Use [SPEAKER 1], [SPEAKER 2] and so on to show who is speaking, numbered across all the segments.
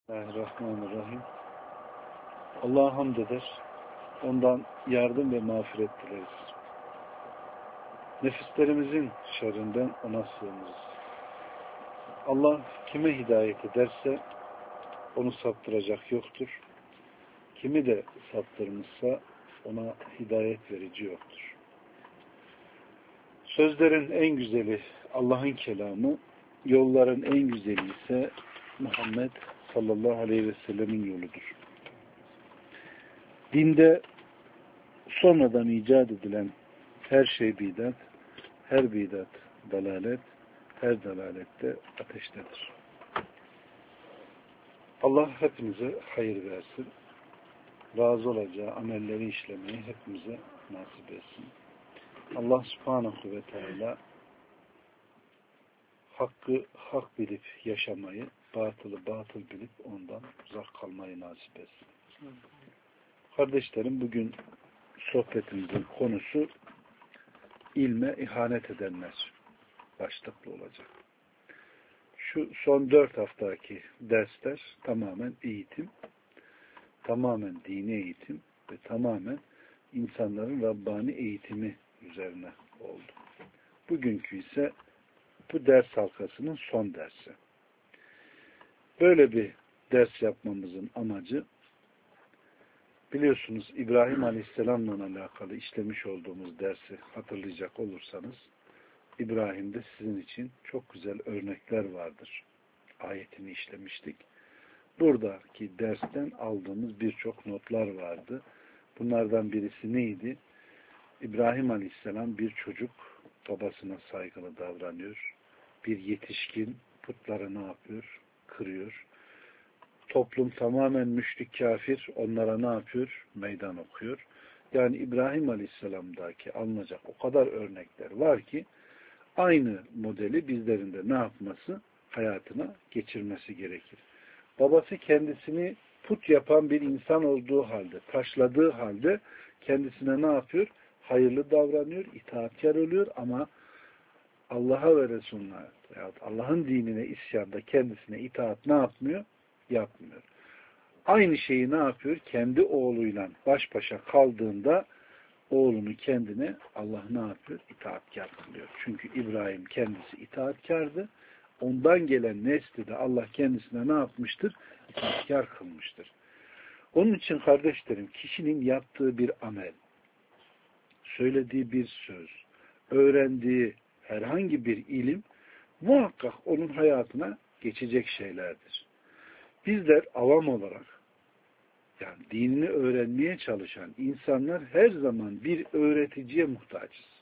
[SPEAKER 1] Bismillahirrahmanirrahim. Allah'a hamd eder. Ondan yardım ve mağfiret dileriz. Nefislerimizin şerrinden ona sığınırız. Allah kime hidayet ederse onu saptıracak yoktur. Kimi de saptırmışsa ona hidayet verici yoktur. Sözlerin en güzeli Allah'ın kelamı, yolların en güzeli ise Muhammed sallallahu aleyhi ve sellemin yoludur. Dinde sonradan icat edilen her şey bidat, her bidat dalalet, her dalalette ateştedir. Allah hepimize hayır versin. Razı olacağı amelleri işlemeyi hepimize nasip etsin. Allah subhanahu ve teala hakkı hak bilip yaşamayı, batılı batıl bilip ondan uzak kalmayı nasip etsin. Kardeşlerim, bugün sohbetimizin konusu ilme ihanet edenler başlıklı olacak. Şu son 4 haftaki dersler tamamen eğitim, tamamen dini eğitim ve tamamen insanların Rabbani eğitimi üzerine oldu. Bugünkü ise bu ders halkasının son dersi. Böyle bir ders yapmamızın amacı, biliyorsunuz İbrahim Aleyhisselam'la alakalı işlemiş olduğumuz dersi hatırlayacak olursanız, İbrahim'de sizin için çok güzel örnekler vardır. Ayetini işlemiştik. Buradaki dersten aldığımız birçok notlar vardı. Bunlardan birisi neydi? İbrahim Aleyhisselam bir çocuk, babasına saygılı davranıyor. Bir yetişkin putları ne yapıyor? Kırıyor. Toplum tamamen müşrik kafir, onlara ne yapıyor? Meydan okuyor. Yani İbrahim Aleyhisselam'daki alınacak o kadar örnekler var ki aynı modeli bizlerin de ne yapması? Hayatına geçirmesi gerekir. Babası kendisini put yapan bir insan olduğu halde, taşladığı halde kendisine ne yapıyor? Hayırlı davranıyor, itaatkar oluyor ama Allah'a ve Resulüne veyahut Allah'ın dinine isyanda kendisine itaat ne yapmıyor? Yapmıyor. Aynı şeyi ne yapıyor? Kendi oğluyla baş başa kaldığında oğlunu kendine Allah ne yapıyor? İtaatkar kılıyor. Çünkü İbrahim kendisi itaatkardı. Ondan gelen nesli de Allah kendisine ne yapmıştır? İtaatkar kılmıştır. Onun için kardeşlerim, kişinin yaptığı bir amel, söylediği bir söz, öğrendiği herhangi bir ilim muhakkak onun hayatına geçecek şeylerdir. Bizler avam olarak, yani dinini öğrenmeye çalışan insanlar her zaman bir öğreticiye muhtaçız.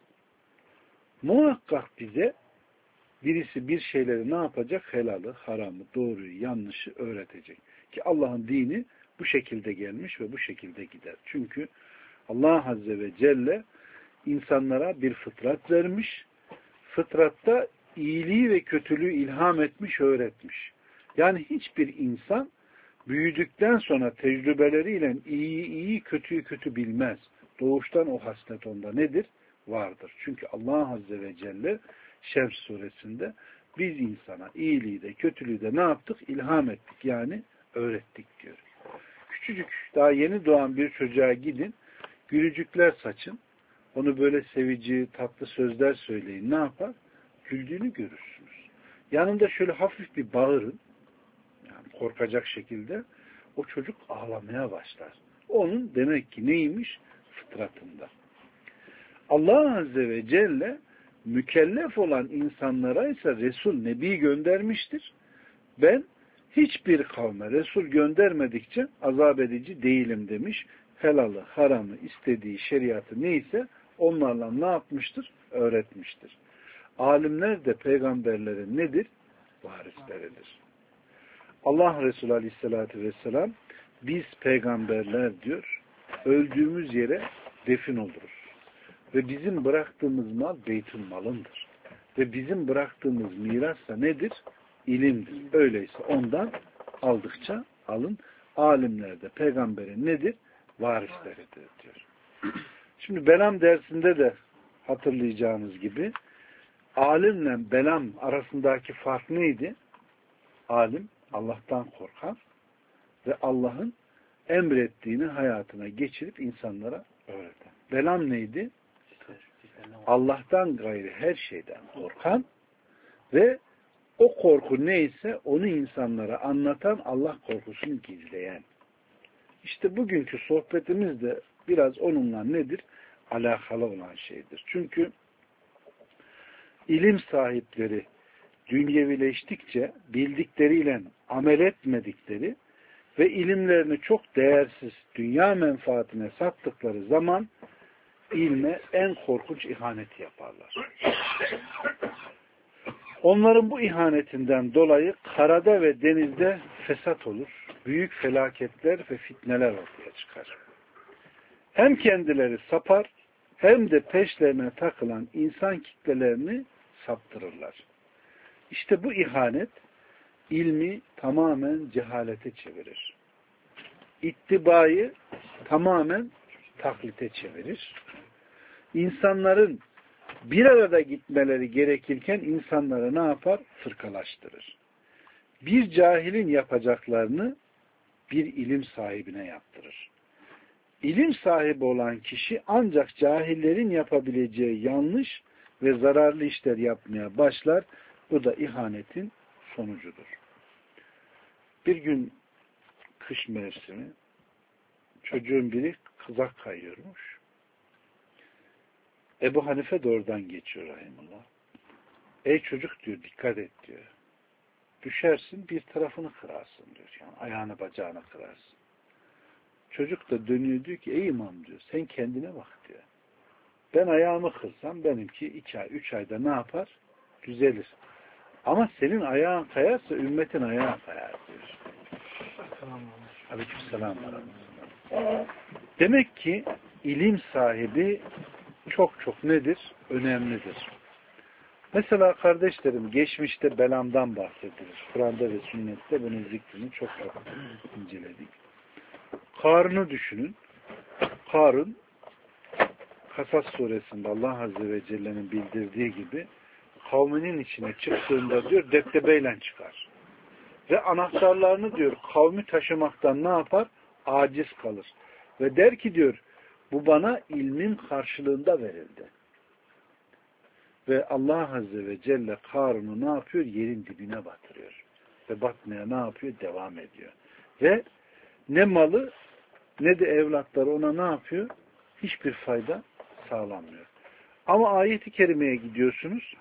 [SPEAKER 1] Muhakkak bize birisi bir şeyleri ne yapacak? Helalı, haramı, doğruyu, yanlışı öğretecek. Ki Allah'ın dini bu şekilde gelmiş ve bu şekilde gider. Çünkü Allah Azze ve Celle insanlara bir fıtrat vermiş. Fıtratta iyiliği ve kötülüğü ilham etmiş, öğretmiş. Yani hiçbir insan büyüdükten sonra tecrübeleriyle iyiyi iyi, kötüyü kötü bilmez. Doğuştan o haslet onda nedir? Vardır. Çünkü Allah Azze ve Celle Şems suresinde biz insana iyiliği de kötülüğü de ne yaptık? İlham ettik. Yani öğrettik diyor. Küçücük, daha yeni doğan bir çocuğa gidin, gülücükler saçın, onu böyle sevici, tatlı sözler söyleyin. Ne yapar? Güldüğünü görürsünüz. Yanında şöyle hafif bir bağırın, yani korkacak şekilde, o çocuk ağlamaya başlar. Onun demek ki neymiş? Fıtratında. Allah Azze ve Celle mükellef olan insanlara ise Resul, Nebi göndermiştir. Ben hiçbir kavme Resul göndermedikçe azap edici değilim demiş. Helalı, haramı, istediği şeriatı neyse onlarla ne yapmıştır? Öğretmiştir. Alimler de peygamberlerin nedir? Varisleridir. Allah Resulü Aleyhisselatü Vesselam biz peygamberler diyor, öldüğümüz yere defin oluruz. Ve bizim bıraktığımız mal beytül malındır. Ve bizim bıraktığımız miras da nedir? İlimdir. Öyleyse ondan aldıkça alın. Alimler de peygamberin nedir? Varisleridir diyor. Şimdi Belam dersinde de hatırlayacağınız gibi alimle Belam arasındaki fark neydi? Alim Allah'tan korkar, ve Allah'ın emrettiğini hayatına geçirip insanlara öğreten. Velam neydi? Allah'tan gayrı her şeyden korkan ve o korku neyse onu insanlara anlatan, Allah korkusunu gizleyen. İşte bugünkü sohbetimiz de biraz onunla nedir? Alakalı olan şeydir. Çünkü ilim sahipleri dünyevileştikçe bildikleriyle amel etmedikleri ve ilimlerini çok değersiz dünya menfaatine sattıkları zaman ilme en korkunç ihaneti yaparlar. Onların bu ihanetinden dolayı karada ve denizde fesat olur. Büyük felaketler ve fitneler ortaya çıkar. Hem kendileri sapar hem de peşlerine takılan insan kitlelerini saptırırlar. İşte bu ihanet ilmi tamamen cehalete çevirir. İttibayı tamamen taklite çevirir. İnsanların bir arada gitmeleri gerekirken insanları ne yapar? Fırkalaştırır. Bir cahilin yapacaklarını bir ilim sahibine yaptırır. İlim sahibi olan kişi ancak cahillerin yapabileceği yanlış ve zararlı işler yapmaya başlar. Bu da ihanetin sonucudur. Bir gün kış mevsimi çocuğun biri kızak kayıyormuş. Ebu Hanife de oradan geçiyor rahimullah. Ey çocuk diyor, dikkat et diyor. Düşersin bir tarafını kırarsın diyor. Yani ayağını bacağını kırarsın. Çocuk da dönüyor diyor ki ey imam diyor, sen kendine bak diyor. Ben ayağımı kırsam benimki 2 ay 3 ayda ne yapar? Düzelir. Ama senin ayağın kayarsa ümmetin ayağı kayar diyor. Aleykümselam. Demek ki ilim sahibi çok nedir? Önemlidir. Mesela kardeşlerim geçmişte belamdan bahsedilir. Kur'an'da ve sünnette bunun zikrini çok inceledik. Karun'u düşünün. Karun Kasas suresinde Allah Azze ve Celle'nin bildirdiği gibi kavminin içine çıktığında diyor deptebeyle çıkar. Ve anahtarlarını diyor kavmi taşımaktan ne yapar? Aciz kalır. Ve der ki diyor bu bana ilmin karşılığında verildi. Ve Allah Azze ve Celle Karun'u ne yapıyor? Yerin dibine batırıyor. Ve batmaya ne yapıyor? Devam ediyor. Ve ne malı ne de evlatları ona ne yapıyor? Hiçbir fayda sağlamıyor. Ama ayet-i kerimeye gidiyorsunuz.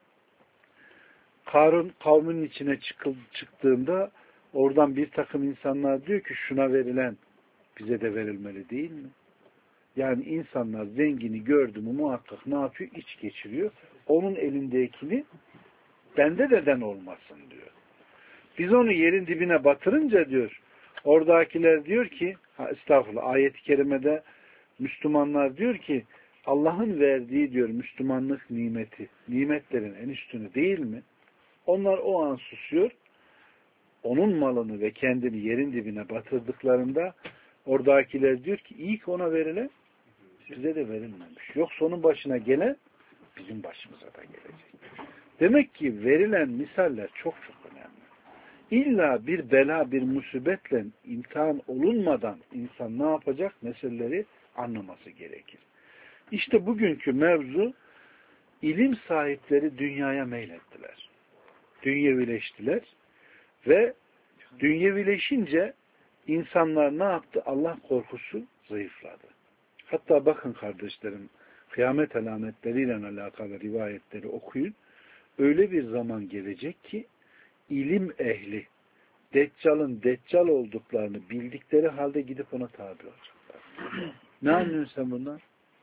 [SPEAKER 1] Karun kavminin içine çıktığında oradan bir takım insanlar diyor ki şuna verilen bize de verilmeli değil mi? Yani insanlar zengini gördü mü muhakkak ne yapıyor? İç geçiriyor. Onun elindekini bende neden olmasın diyor. Biz onu yerin dibine batırınca diyor oradakiler diyor ki estağfurullah ayet-i kerimede Müslümanlar diyor ki Allah'ın verdiği diyor Müslümanlık nimeti nimetlerin en üstünü değil mi? Onlar o an susuyor. Onun malını ve kendini yerin dibine batırdıklarında oradakiler diyor ki iyi ki ona verilen bize de verilmemiş. Yoksa onun başına gelen bizim başımıza da gelecek. Demek ki verilen misaller çok önemli. İlla bir bela, bir musibetle imtihan olunmadan insan ne yapacak? Meseleleri anlaması gerekir. İşte bugünkü mevzu ilim sahipleri dünyaya meylettiler. Dünyevileştiler ve dünyevileşince insanlar ne yaptı? Allah korkusu zayıfladı. Hatta bakın kardeşlerim kıyamet alametleriyle alakalı rivayetleri okuyun. Öyle bir zaman gelecek ki ilim ehli Deccal'ın Deccal olduklarını bildikleri halde gidip ona tabi olacaklar. Ne anlıyorsun sen bundan?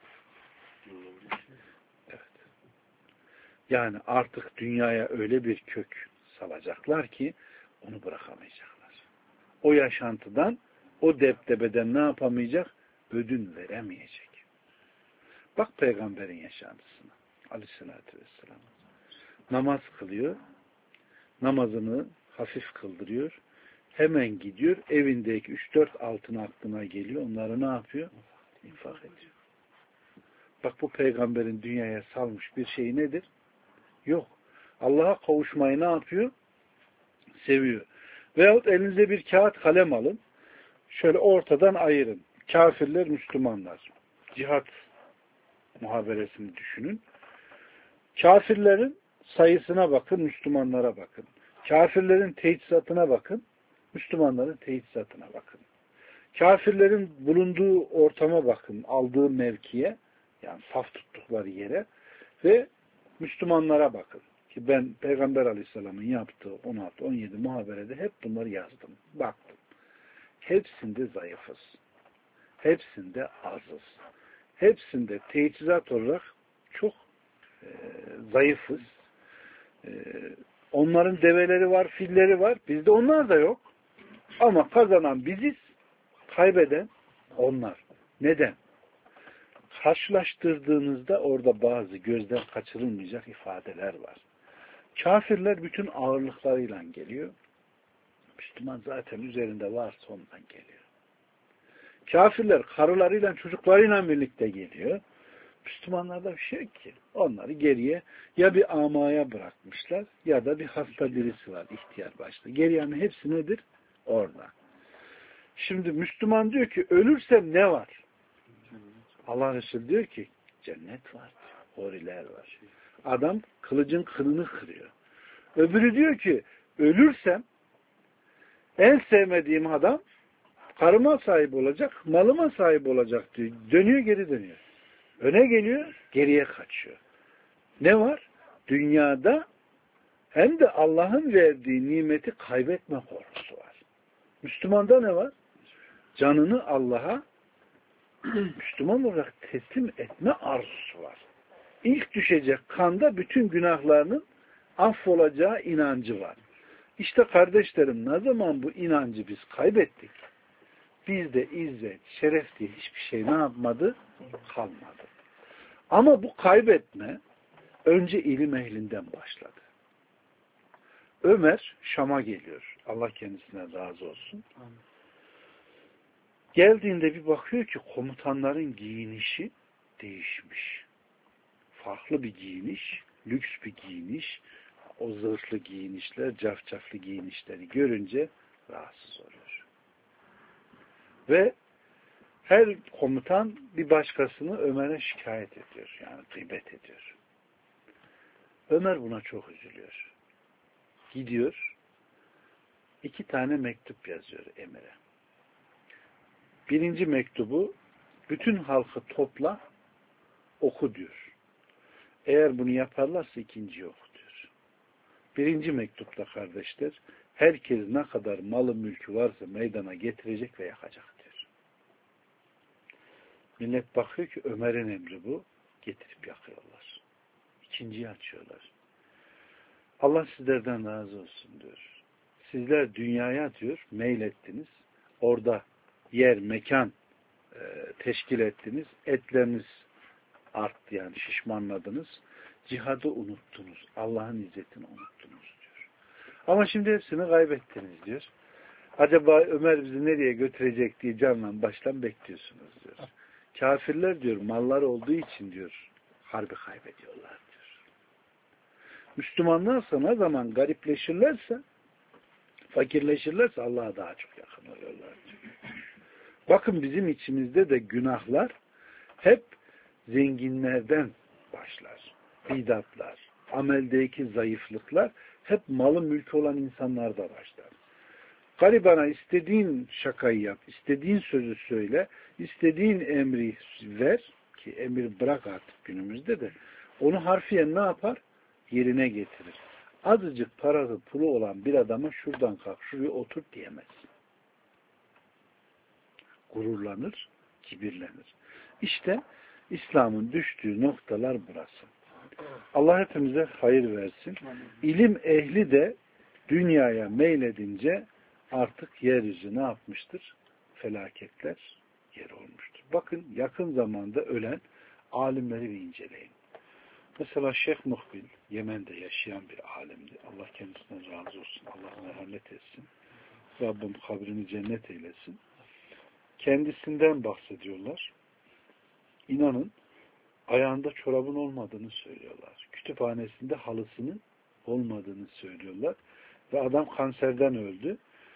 [SPEAKER 1] Evet. Yani artık dünyaya öyle bir kök salacaklar ki onu bırakamayacaklar. O yaşantıdan, o deptebeden ne yapamayacak? Ödün veremeyecek. Bak peygamberin yaşantısına. Aleyhissalatü vesselam. Namaz kılıyor. Namazını hafif kıldırıyor. Hemen gidiyor. Evindeki 3-4 altın aklına geliyor. Onları ne yapıyor? İnfak ediyor. Bak bu peygamberin dünyaya salmış bir şey nedir? Yok. Allah'a kavuşmayı ne yapıyor? Seviyor. Veyahut elinize bir kağıt kalem alın. Şöyle ortadan ayırın. Kafirler, Müslümanlar. Cihat muhaberesini düşünün. Kafirlerin sayısına bakın, Müslümanlara bakın. Kafirlerin teçhizatına bakın, Müslümanların teçhizatına bakın. Kafirlerin bulunduğu ortama bakın, aldığı mevkiye, yani saf tuttukları yere ve Müslümanlara bakın. Ki ben Peygamber Aleyhisselam'ın yaptığı 16-17 muhaberede hep bunları yazdım, baktım. Hepsinde zayıfız. Hepsinde azız. Hepsinde teçhizat olarak çok zayıfız. Onların develeri var, filleri var. Bizde onlar da yok. Ama kazanan biziz, kaybeden onlar. Neden? Karşılaştırdığınızda orada bazı gözden kaçırılmayacak ifadeler var. Kafirler bütün ağırlıklarıyla geliyor. Müslüman zaten üzerinde varsa ondan geliyor. Kafirler karılarıyla, çocuklarıyla birlikte geliyor. Müslümanlarda bir şey yok ki. Onları geriye ya bir amaya bırakmışlar ya da bir hasta birisi var ihtiyar başta. Geriyenin hepsi nedir? Orada. Şimdi Müslüman diyor ki ölürsem ne var? Allah Resulü diyor ki cennet var. Horiler var. Adam kılıcın kılını kırıyor. Öbürü diyor ki ölürsem en sevmediğim adam karıma sahip olacak, malıma sahip olacak diyor. Dönüyor, geri dönüyor. Öne geliyor, geriye kaçıyor. Ne var? Dünyada hem de Allah'ın verdiği nimeti kaybetme korkusu var. Müslümanda ne var? Canını Allah'a Müslüman olarak teslim etme arzusu var. İlk düşecek kanda bütün günahlarının affolacağı inancı var. İşte kardeşlerim, ne zaman bu inancı biz kaybettik? Bizde izzet, şeref diye hiçbir şey ne yapmadı? Kalmadı. Ama bu kaybetme önce ilim ehlinden başladı. Ömer Şam'a geliyor. Allah kendisine razı olsun. Geldiğinde bir bakıyor ki komutanların giyinişi değişmiş. Farklı bir giyiniş, lüks bir giyiniş, o zırhlı giyinişler, cafcaflı giyinişleri görünce rahatsız oluyor. Ve her komutan bir başkasını Ömer'e şikayet ediyor. Yani gıybet ediyor. Ömer buna çok üzülüyor. Gidiyor, 2 tane mektup yazıyor Emir'e. Birinci mektubu bütün halkı topla, oku diyor. Eğer bunu yaparlarsa ikinci oku diyor. Birinci mektupta kardeşler, herkes ne kadar malı mülkü varsa meydana getirecek ve yakacak diyor. Millet bakıyor ki Ömer'in emri bu, getirip yakıyorlar. İkinciyi açıyorlar. Allah sizlerden razı olsun diyor. Sizler dünyaya diyor meylettiniz. Orada yer, mekan teşkil ettiniz. Etleriniz arttı yani şişmanladınız. Cihadı unuttunuz. Allah'ın izzetini unuttunuz diyor. Ama şimdi hepsini kaybettiniz diyor. Acaba Ömer bizi nereye götürecek diye canla baştan bekliyorsunuz diyor. Kafirler diyor mallar olduğu için diyor harbi kaybediyorlar diyor. Müslümanlar ne zaman garipleşirlerse, fakirleşirlerse Allah'a daha çok yakın oluyorlar diyor. Bakın bizim içimizde de günahlar hep zenginlerden başlar. Bidatlar, ameldeki zayıflıklar hep malı mülkü olan insanlarda başlar. Garibana istediğin şakayı yap, istediğin sözü söyle, istediğin emri ver ki emir bırak artık günümüzde de onu harfiyen ne yapar? Yerine getirir. Azıcık parası pulu olan bir adama şuradan kalk, şuraya otur diyemez. Gururlanır, kibirlenir. İşte İslam'ın düştüğü noktalar burası. Allah hepimize hayır versin. İlim ehli de dünyaya meyledince artık yeryüzü ne yapmıştır? Felaketler yer olmuştur. Bakın yakın zamanda ölen alimleri bir inceleyin. Mesela Şeyh Muhbil, Yemen'de yaşayan bir alimdi. Allah kendisinden razı olsun. Allah merhamet etsin. Rabbim kabrini cennet eylesin. Kendisinden bahsediyorlar. İnanın ayağında çorabın olmadığını söylüyorlar. Kütüphanesinde halısının olmadığını söylüyorlar. Ve adam kanserden öldü.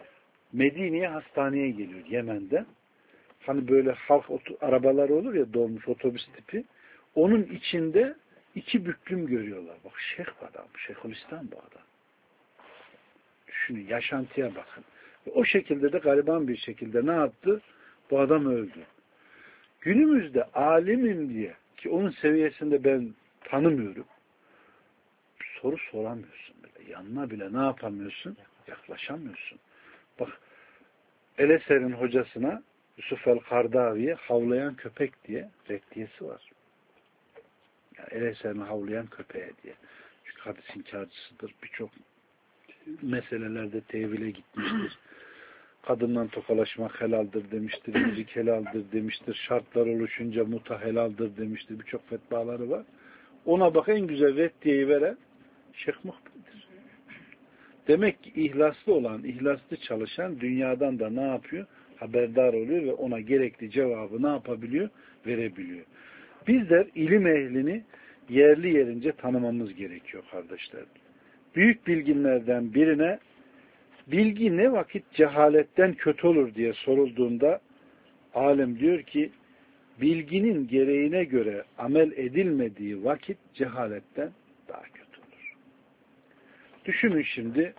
[SPEAKER 1] Medine'ye hastaneye geliyor Yemen'de. Hani böyle halk arabaları olur ya, dolmuş otobüs tipi. Onun içinde 2 büklüm görüyorlar. Bak şeyh adam, Şeyhülislam bu adam. Düşünün, yaşantıya bakın. O şekilde de gariban bir şekilde ne yaptı? Bu adam öldü. Günümüzde alimim diye, ki onun seviyesinde ben tanımıyorum, soru soramıyorsun bile. Yanına bile ne yapamıyorsun? Yaklaşamıyorsun. Bak, El-Eser'in hocasına Yusuf el-Kardavi'ye havlayan köpek diye reddiyesi var. Yani El-Eser'in havlayan köpeğe diye. Çünkü hadis inkarcısıdır. Birçok meselelerde tevhile gitmiştir. Kadından tokalaşmak helaldir demiştir. Müzik helaldir demiştir. Şartlar oluşunca muta helaldir demiştir. Birçok fetvaları var. Ona bak, en güzel reddiyeyi veren Şeyh Muhbir'dir. Demek ki ihlaslı olan, ihlaslı çalışan dünyadan da ne yapıyor? Haberdar oluyor ve ona gerekli cevabı ne yapabiliyor? Verebiliyor. Bizler ilim ehlini yerli yerince tanımamız gerekiyor kardeşler. Büyük bilginlerden birine bilgi ne vakit cehaletten kötü olur diye sorulduğunda alim diyor ki bilginin gereğine göre amel edilmediği vakit cehaletten daha kötü olur. Düşünün şimdi,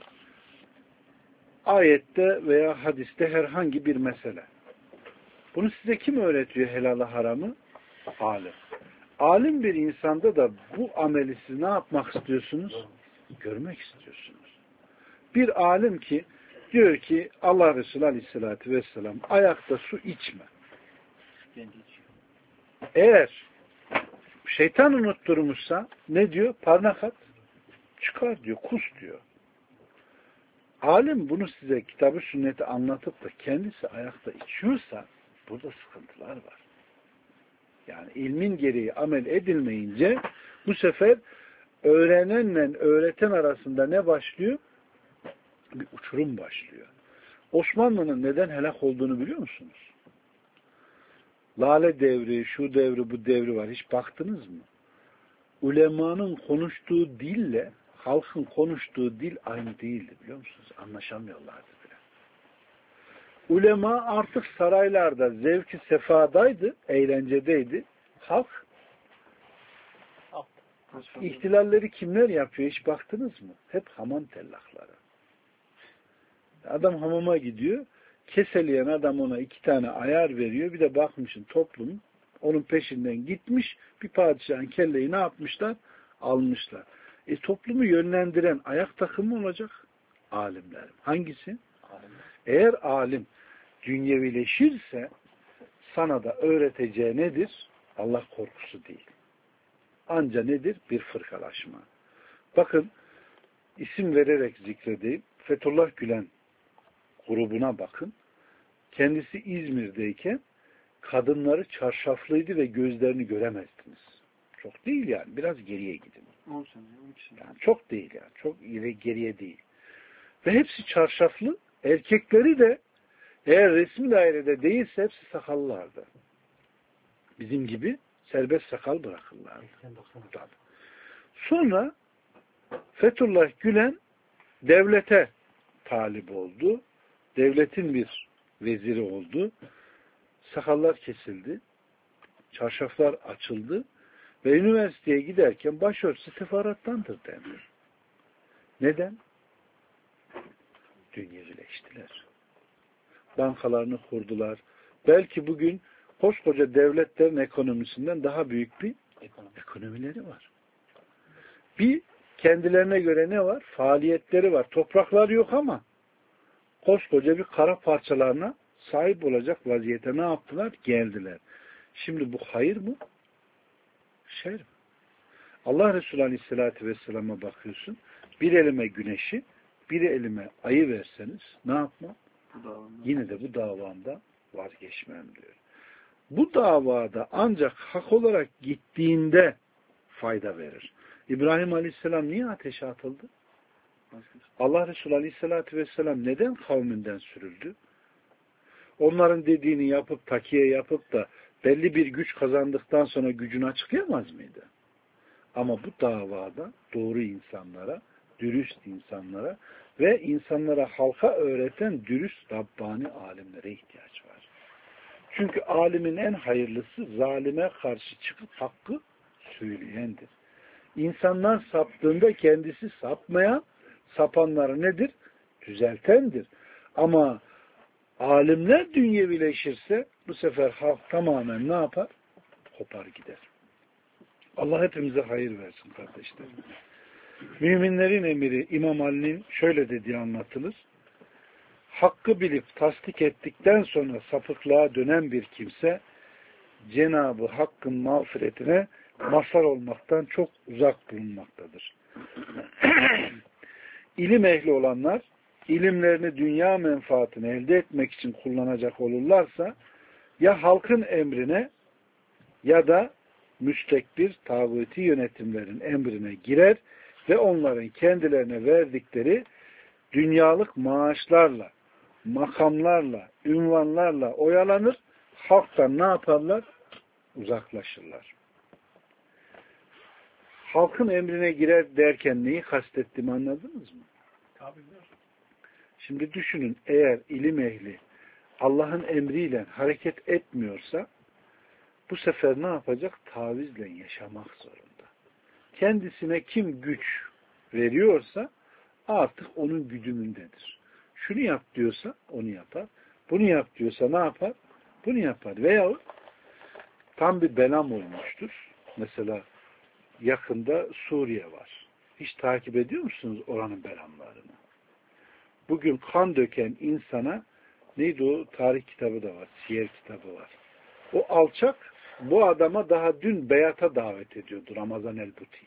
[SPEAKER 1] ayette veya hadiste herhangi bir mesele. Bunu size kim öğretiyor, helalı haramı? Alim. Alim bir insanda da bu ameli siz ne yapmak istiyorsunuz? Görmek istiyorsunuz. Bir alim ki diyor ki Allah Resulü Aleyhisselatü Vesselam ayakta su içme. Eğer şeytan unutturmuşsa ne diyor? Parmak at. Çıkar diyor. Kus diyor. Alim bunu size kitabı sünneti anlatıp da kendisi ayakta içiyorsa burada sıkıntılar var. Yani ilmin gereği amel edilmeyince bu sefer öğrenenle öğreten arasında ne başlıyor? Bir uçurum başlıyor. Osmanlı'nın neden helak olduğunu biliyor musunuz? Lale devri, şu devri, bu devri var. Hiç baktınız mı? Ulemanın konuştuğu dille halkın konuştuğu dil aynı değildi, biliyor musunuz? Anlaşamıyorlardı bile. Ulema artık saraylarda zevki sefadaydı, eğlencedeydi. Halk ihtilalleri kimler yapıyor? Hiç baktınız mı? Hep hamam tellakları. Adam hamama gidiyor, keseleyen adam ona 2 tane ayar veriyor. Bir de bakmışsın toplum onun peşinden gitmiş, bir padişahın kelleyi ne yapmışlar? Almışlar. Toplumu yönlendiren ayak takımı olacak alimler. Hangisi? Alimler. Eğer alim dünyevileşirse sana da öğreteceği nedir? Allah korkusu değil. Anca nedir? Bir fırkalaşma. Bakın, isim vererek zikredeyim. Fethullah Gülen grubuna bakın. Kendisi İzmir'deyken kadınları çarşaflıydı ve gözlerini göremezdiniz. Çok değil yani. Biraz geriye gidin. Yani çok değil yani. Çok geriye değil. Ve hepsi çarşaflı. Erkekleri de eğer resmi dairede değilse hepsi sakallılardı. Bizim gibi serbest sakal bırakırlardı. Sonra Fethullah Gülen devlete talip oldu. Devletin bir veziri oldu. Sakallar kesildi. Çarşaflar açıldı. Ve üniversiteye giderken başörtüsü sefarattandır denir. Neden? Dünyevileştiler. Bankalarını kurdular. Belki bugün koskoca devletlerin ekonomisinden daha büyük bir ekonomileri var. Bir kendilerine göre ne var? Faaliyetleri var. Toprakları yok ama koskoca bir kara parçalarına sahip olacak vaziyete ne yaptılar? Geldiler. Şimdi bu hayır mı? Şer mi? Allah Resulü Aleyhisselatü Vesselam'a bakıyorsun. Bir elime güneşi, bir elime ayı verseniz ne yapmam? Yine de bu davamda vazgeçmem diyor. Bu davada ancak hak olarak gittiğinde fayda verir. İbrahim Aleyhisselam niye ateşe atıldı? Allah Resulü Aleyhisselatü Vesselam neden kavminden sürüldü? Onların dediğini yapıp, takiye yapıp da belli bir güç kazandıktan sonra gücünü açıklayamaz mıydı? Ama bu davada doğru insanlara, dürüst insanlara ve insanlara halka öğreten dürüst Rabbani alimlere ihtiyaç var. Çünkü alimin en hayırlısı zalime karşı çıkıp hakkı söyleyendir. İnsanlar saptığında kendisi sapmayan, sapanları nedir? Düzeltendir. Ama alimler dünyevileşirse bu sefer halk tamamen ne yapar? Kopar gider. Allah hepimize hayır versin kardeşlerim. Müminlerin emiri İmam Ali'nin şöyle dediği anlatılır. Hakkı bilip tasdik ettikten sonra sapıklığa dönen bir kimse Cenab-ı Hakk'ın mağfiretine mazhar olmaktan çok uzak bulunmaktadır. İlim ehli olanlar ilimlerini dünya menfaatini elde etmek için kullanacak olurlarsa ya halkın emrine ya da müstekbir tağuti yönetimlerin emrine girer ve onların kendilerine verdikleri dünyalık maaşlarla, makamlarla, ünvanlarla oyalanır, halktan ne yaparlar? Uzaklaşırlar. Halkın emrine girer derken neyi kastettiğimi anladınız mı?
[SPEAKER 2] Tabii.
[SPEAKER 1] Şimdi düşünün, eğer ilim ehli Allah'ın emriyle hareket etmiyorsa bu sefer ne yapacak? Tavizle yaşamak zorunda. Kendisine kim güç veriyorsa artık onun güdümündedir. Şunu yap diyorsa onu yapar. Bunu yap diyorsa ne yapar? Bunu yapar. Veyahut tam bir belam olmuştur. Mesela yakında Suriye var. Hiç takip ediyor musunuz oranın belamlarını? Bugün kan döken insana neydi o? Tarih kitabı da var. Siyer kitabı var. O alçak bu adama daha dün beyata davet ediyordu. Ramazan el-Buti.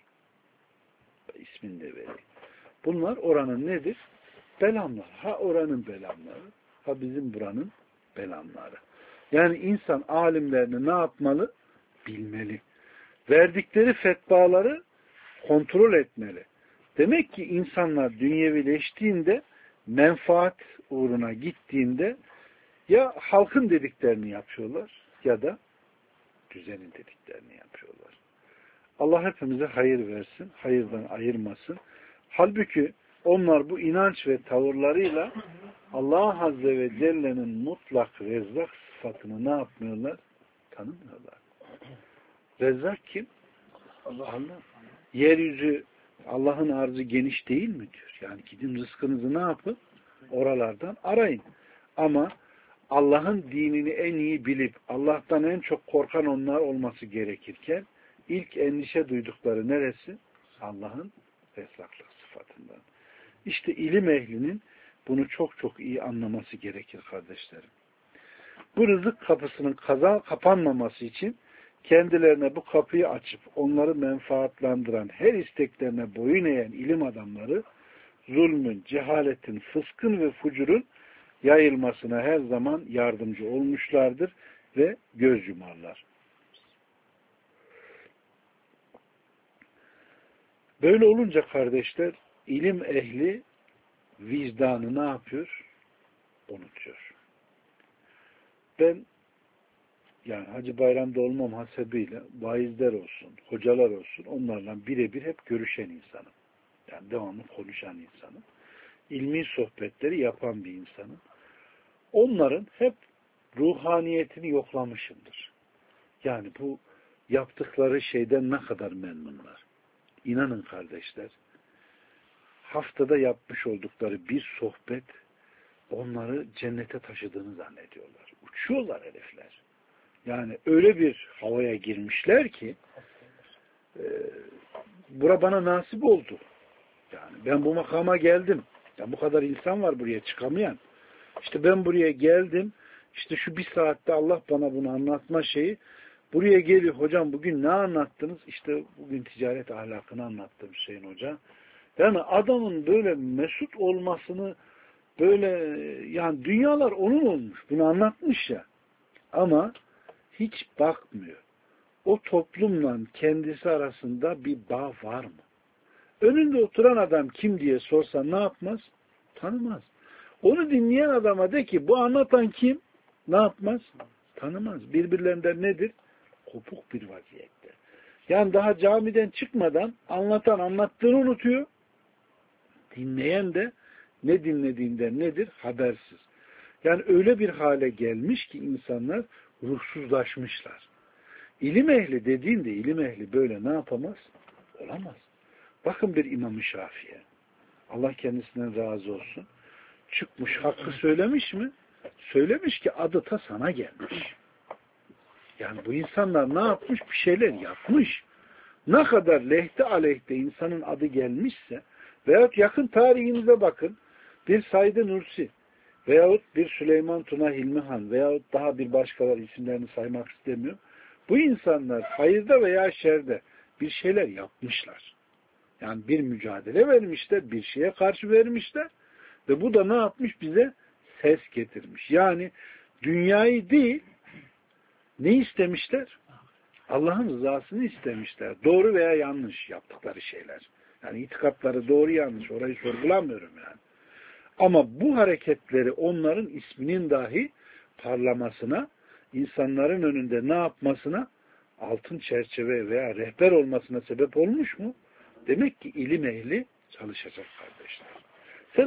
[SPEAKER 1] İsmini de vereyim. Bunlar oranın nedir? Belamlar. Ha oranın belamları, ha bizim buranın belamları. Yani insan alimlerini ne yapmalı? Bilmeli. Verdikleri fetvaları kontrol etmeli. Demek ki insanlar dünyevileştiğinde, menfaat uğruna gittiğinde ya halkın dediklerini yapıyorlar ya da düzenin dediklerini yapıyorlar. Allah hepimize hayır versin, hayırdan ayırmasın. Halbuki onlar bu inanç ve tavırlarıyla Allah Azze ve Celle'nin mutlak rezzak sıfatını ne yapmıyorlar? Tanımıyorlar. Rezzak kim? Allah. Yeryüzü Allah'ın arzı geniş değil mi diyor. Yani gidin rızkınızı ne yapın? Oralardan arayın. Ama Allah'ın dinini en iyi bilip Allah'tan en çok korkan onlar olması gerekirken ilk endişe duydukları neresi? Allah'ın rezzaklık sıfatından. İşte ilim ehlinin bunu çok çok iyi anlaması gerekir kardeşlerim. Bu rızık kapısının kapanmaması için kendilerine bu kapıyı açıp onları menfaatlandıran, her isteklerine boyun eğen ilim adamları zulmün, cehaletin, fıskın ve fucurun yayılmasına her zaman yardımcı olmuşlardır ve göz yumarlar. Böyle olunca kardeşler, ilim ehli vicdanı ne yapıyor? Unutuyor. Ben yani Hacı Bayram'da olmam hasebiyle vaizler olsun, hocalar olsun onlarla birebir hep görüşen insanım. Yani devamlı konuşan insanım. İlmi sohbetleri yapan bir insanım. Onların hep ruhaniyetini yoklamışımdır. Yani bu yaptıkları şeyden ne kadar memnunlar. İnanın kardeşler, haftada yapmış oldukları bir sohbet onları cennete taşıdığını zannediyorlar. Uçuyorlar herifler. Yani öyle bir havaya girmişler ki bura bana nasip oldu. Yani ben bu makama geldim. Ya bu kadar insan var buraya çıkamayan. İşte ben buraya geldim. İşte şu bir saatte Allah bana bunu anlatma şeyi. Buraya geliyor. Hocam bugün ne anlattınız? İşte bugün ticaret ahlakını anlattım Hüseyin Hoca. Yani adamın böyle mesut olmasını böyle yani dünyalar onun olmuş. Bunu anlatmış ya. Ama hiç bakmıyor. O toplumla kendisi arasında bir bağ var mı? Önünde oturan adam kim diye sorsa ne yapmaz? Tanımaz. Onu dinleyen adama de ki bu anlatan kim? Ne yapmaz? Tanımaz. Birbirlerinden nedir? Kopuk bir vaziyette. Yani daha camiden çıkmadan anlatan anlattığını unutuyor. Dinleyen de ne dinlediğinden nedir? Habersiz. Yani öyle bir hale gelmiş ki insanlar ruhsuzlaşmışlar. İlim ehli dediğinde ilim ehli böyle ne yapamaz? Olamaz. Bakın bir İmam-ı Şafii'ye. Allah kendisinden razı olsun. Çıkmış hakkı söylemiş mi? Söylemiş ki adı ta sana gelmiş. Yani bu insanlar ne yapmış? Bir şeyler yapmış. Ne kadar lehte aleyhte insanın adı gelmişse veyahut yakın tarihimize bakın bir Said Nursi veyahut bir Süleyman Tuna Hilmihan veyahut daha bir başkaları isimlerini saymak istemiyorum. Bu insanlar hayırda veya şerde bir şeyler yapmışlar. Yani bir mücadele vermişler, bir şeye karşı vermişler ve bu da ne yapmış? Bize ses getirmiş. Yani dünyayı değil, ne istemişler? Allah'ın rızasını istemişler. Doğru veya yanlış yaptıkları şeyler. Yani itikatları doğru yanlış. Orayı sorgulamıyorum yani. Ama bu hareketleri onların isminin dahi parlamasına, insanların önünde ne yapmasına, altın çerçeve veya rehber olmasına sebep olmuş mu? Demek ki ilim ehli çalışacak kardeşler. Sen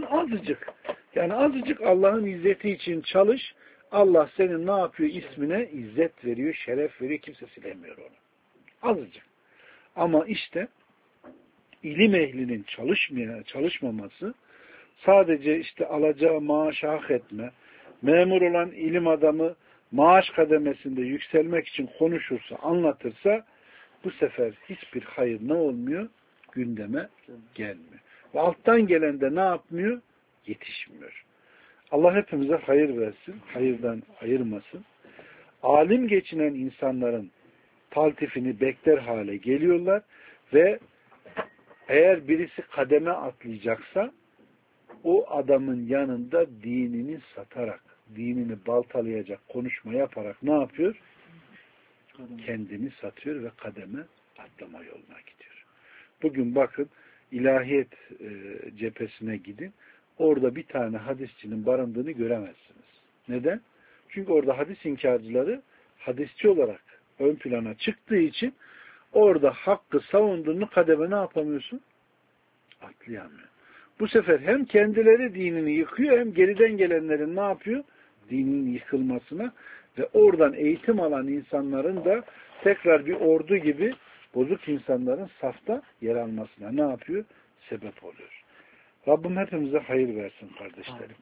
[SPEAKER 1] azıcık Allah'ın izzeti için çalış. Allah senin ne yapıyor? İsmine izzet veriyor, şeref veriyor. Kimse silemiyor onu. Azıcık. Ama işte ilim ehlinin çalışmaması sadece işte alacağı maaşı hak etme, memur olan ilim adamı maaş kademesinde yükselmek için konuşursa, anlatırsa bu sefer hiçbir hayır ne olmuyor? Gündeme gelmiyor. Ve alttan gelen de ne yapmıyor? Yetişmiyor. Allah hepimize hayır versin, hayırdan ayırmasın. Alim geçinen insanların taltifini bekler hale geliyorlar ve eğer birisi kademe atlayacaksa o adamın yanında dinini satarak, dinini baltalayacak konuşma yaparak ne yapıyor? Kendini satıyor ve kademe atlama yoluna gidiyor. Bugün bakın ilahiyet cephesine gidin. Orada bir tane hadisçinin barındığını göremezsiniz. Neden? Çünkü orada hadis inkarcıları hadisçi olarak ön plana çıktığı için orada hakkı savunduğunu kademe ne yapamıyorsun? Atlayamıyor. Bu sefer hem kendileri dinini yıkıyor hem geriden gelenlerin ne yapıyor? Dininin yıkılmasına ve oradan eğitim alan insanların da tekrar bir ordu gibi bozuk insanların safta yer almasına ne yapıyor? Sebep oluyor. Rabbim hepimize hayır versin kardeşlerim.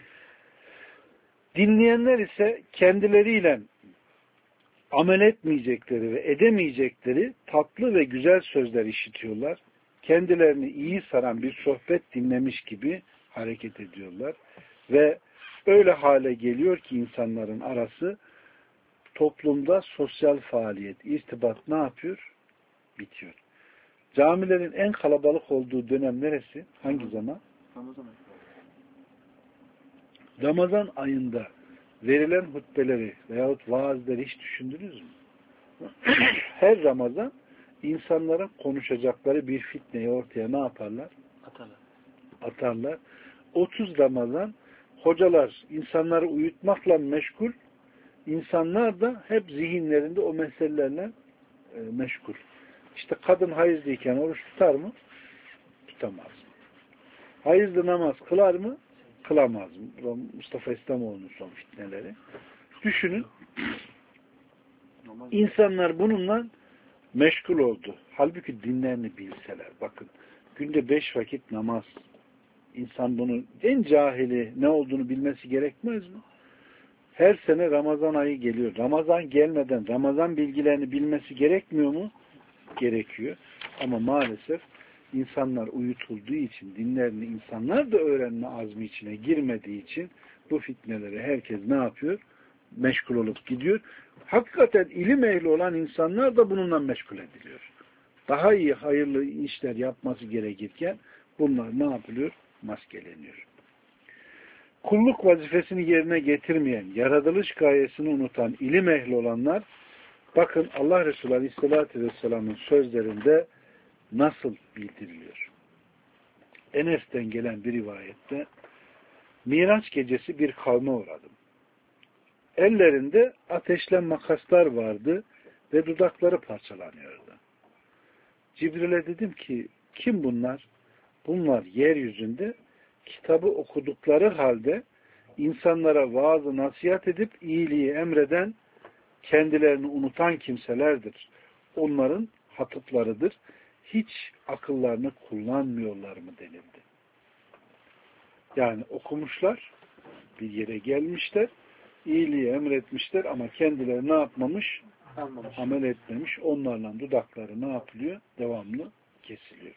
[SPEAKER 1] Dinleyenler ise kendileriyle amel etmeyecekleri ve edemeyecekleri tatlı ve güzel sözler işitiyorlar. Kendilerini iyi saran bir sohbet dinlemiş gibi hareket ediyorlar. Ve öyle hale geliyor ki insanların arası toplumda sosyal faaliyet, irtibat ne yapıyor? Bitiyor. Camilerin en kalabalık olduğu dönem neresi? Hangi zaman? Ramazan ayında verilen hutbeleri veyahut vaazları hiç düşündünüz mü? Her Ramazan insanların konuşacakları bir fitneyi ortaya ne yaparlar? Atarlar. 30 Ramazan hocalar insanları uyutmakla meşgul, insanlar da hep zihinlerinde o meselelerle meşgul. İşte kadın hayızlıyken oruç tutar mı? Tutamaz. Hayızlı namaz kılar mı? Kılamaz mı? Mustafa İslamoğlu'nun son fitneleri. Düşünün. İnsanlar bununla meşgul oldu. Halbuki dinlerini bilseler. Bakın günde 5 vakit namaz. İnsan bunun en cahili ne olduğunu bilmesi gerekmez mi? Her sene Ramazan ayı geliyor. Ramazan gelmeden Ramazan bilgilerini bilmesi gerekmiyor mu? Gerekiyor. Ama maalesef insanlar uyutulduğu için, dinlerini insanlar da öğrenme azmi içine girmediği için bu fitneleri herkes ne yapıyor? Meşgul olup gidiyor. Hakikaten ilim ehli olan insanlar da bununla meşgul ediliyor. Daha iyi, hayırlı işler yapması gerekirken bunlar ne yapılıyor? Maskeleniyor. Kulluk vazifesini yerine getirmeyen, yaratılış gayesini unutan ilim ehli olanlar, bakın Allah Resulü Aleyhisselatü Vesselam'ın sözlerinde nasıl bildiriliyor? Enes'ten gelen bir rivayette Miraç gecesi bir kavme uğradım. Ellerinde ateşle makaslar vardı ve dudakları parçalanıyordu. Cibril'e dedim ki kim bunlar? Bunlar yeryüzünde kitabı okudukları halde insanlara vaazı nasihat edip iyiliği emreden, kendilerini unutan kimselerdir. Onların hatıplarıdır. Hiç akıllarını kullanmıyorlar mı denildi. Yani okumuşlar, bir yere gelmişler, iyiliği emretmişler ama kendileri ne yapmamış? Amel etmemiş. Onlarla dudakları ne yapılıyor? Devamlı kesiliyor.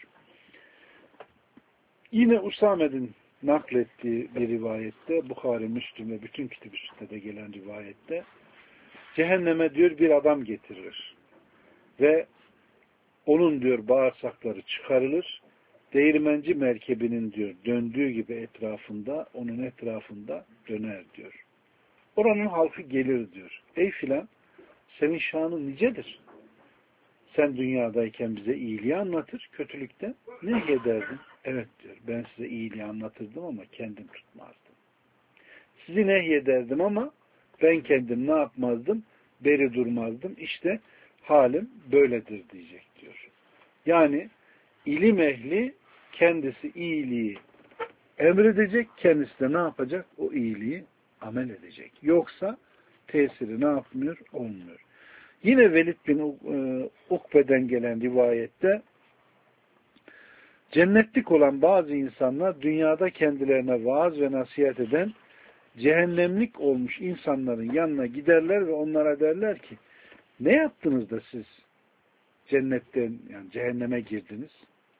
[SPEAKER 1] Yine Usame'nin naklettiği bir rivayette, Bukhari, Müslüm ve bütün kitap üstünde de gelen rivayette, cehenneme diyor bir adam getirilir. Ve onun diyor bağırsakları çıkarılır. Değirmenci merkebinin diyor döndüğü gibi etrafında, onun etrafında döner diyor. Oranın halkı gelir diyor. Ey filan, senin şanın nicedir. Sen dünyadayken bize iyiliği anlatır, kötülükten nehyederdin. Evet diyor, ben size iyiliği anlatırdım ama kendim tutmazdım. Sizi nehyederdim ama ben kendim ne yapmazdım? Beri durmazdım. İşte halim böyledir diyecek diyor. Yani ilim ehli kendisi iyiliği emredecek, kendisi de ne yapacak? O iyiliği amel edecek. Yoksa tesiri ne yapmıyor? Olmuyor. Yine Velid bin Ukbe'den gelen rivayette cennetlik olan bazı insanlar dünyada kendilerine vaaz ve nasihat eden cehennemlik olmuş insanların yanına giderler ve onlara derler ki ne yaptınız da siz cennetten yani cehenneme girdiniz?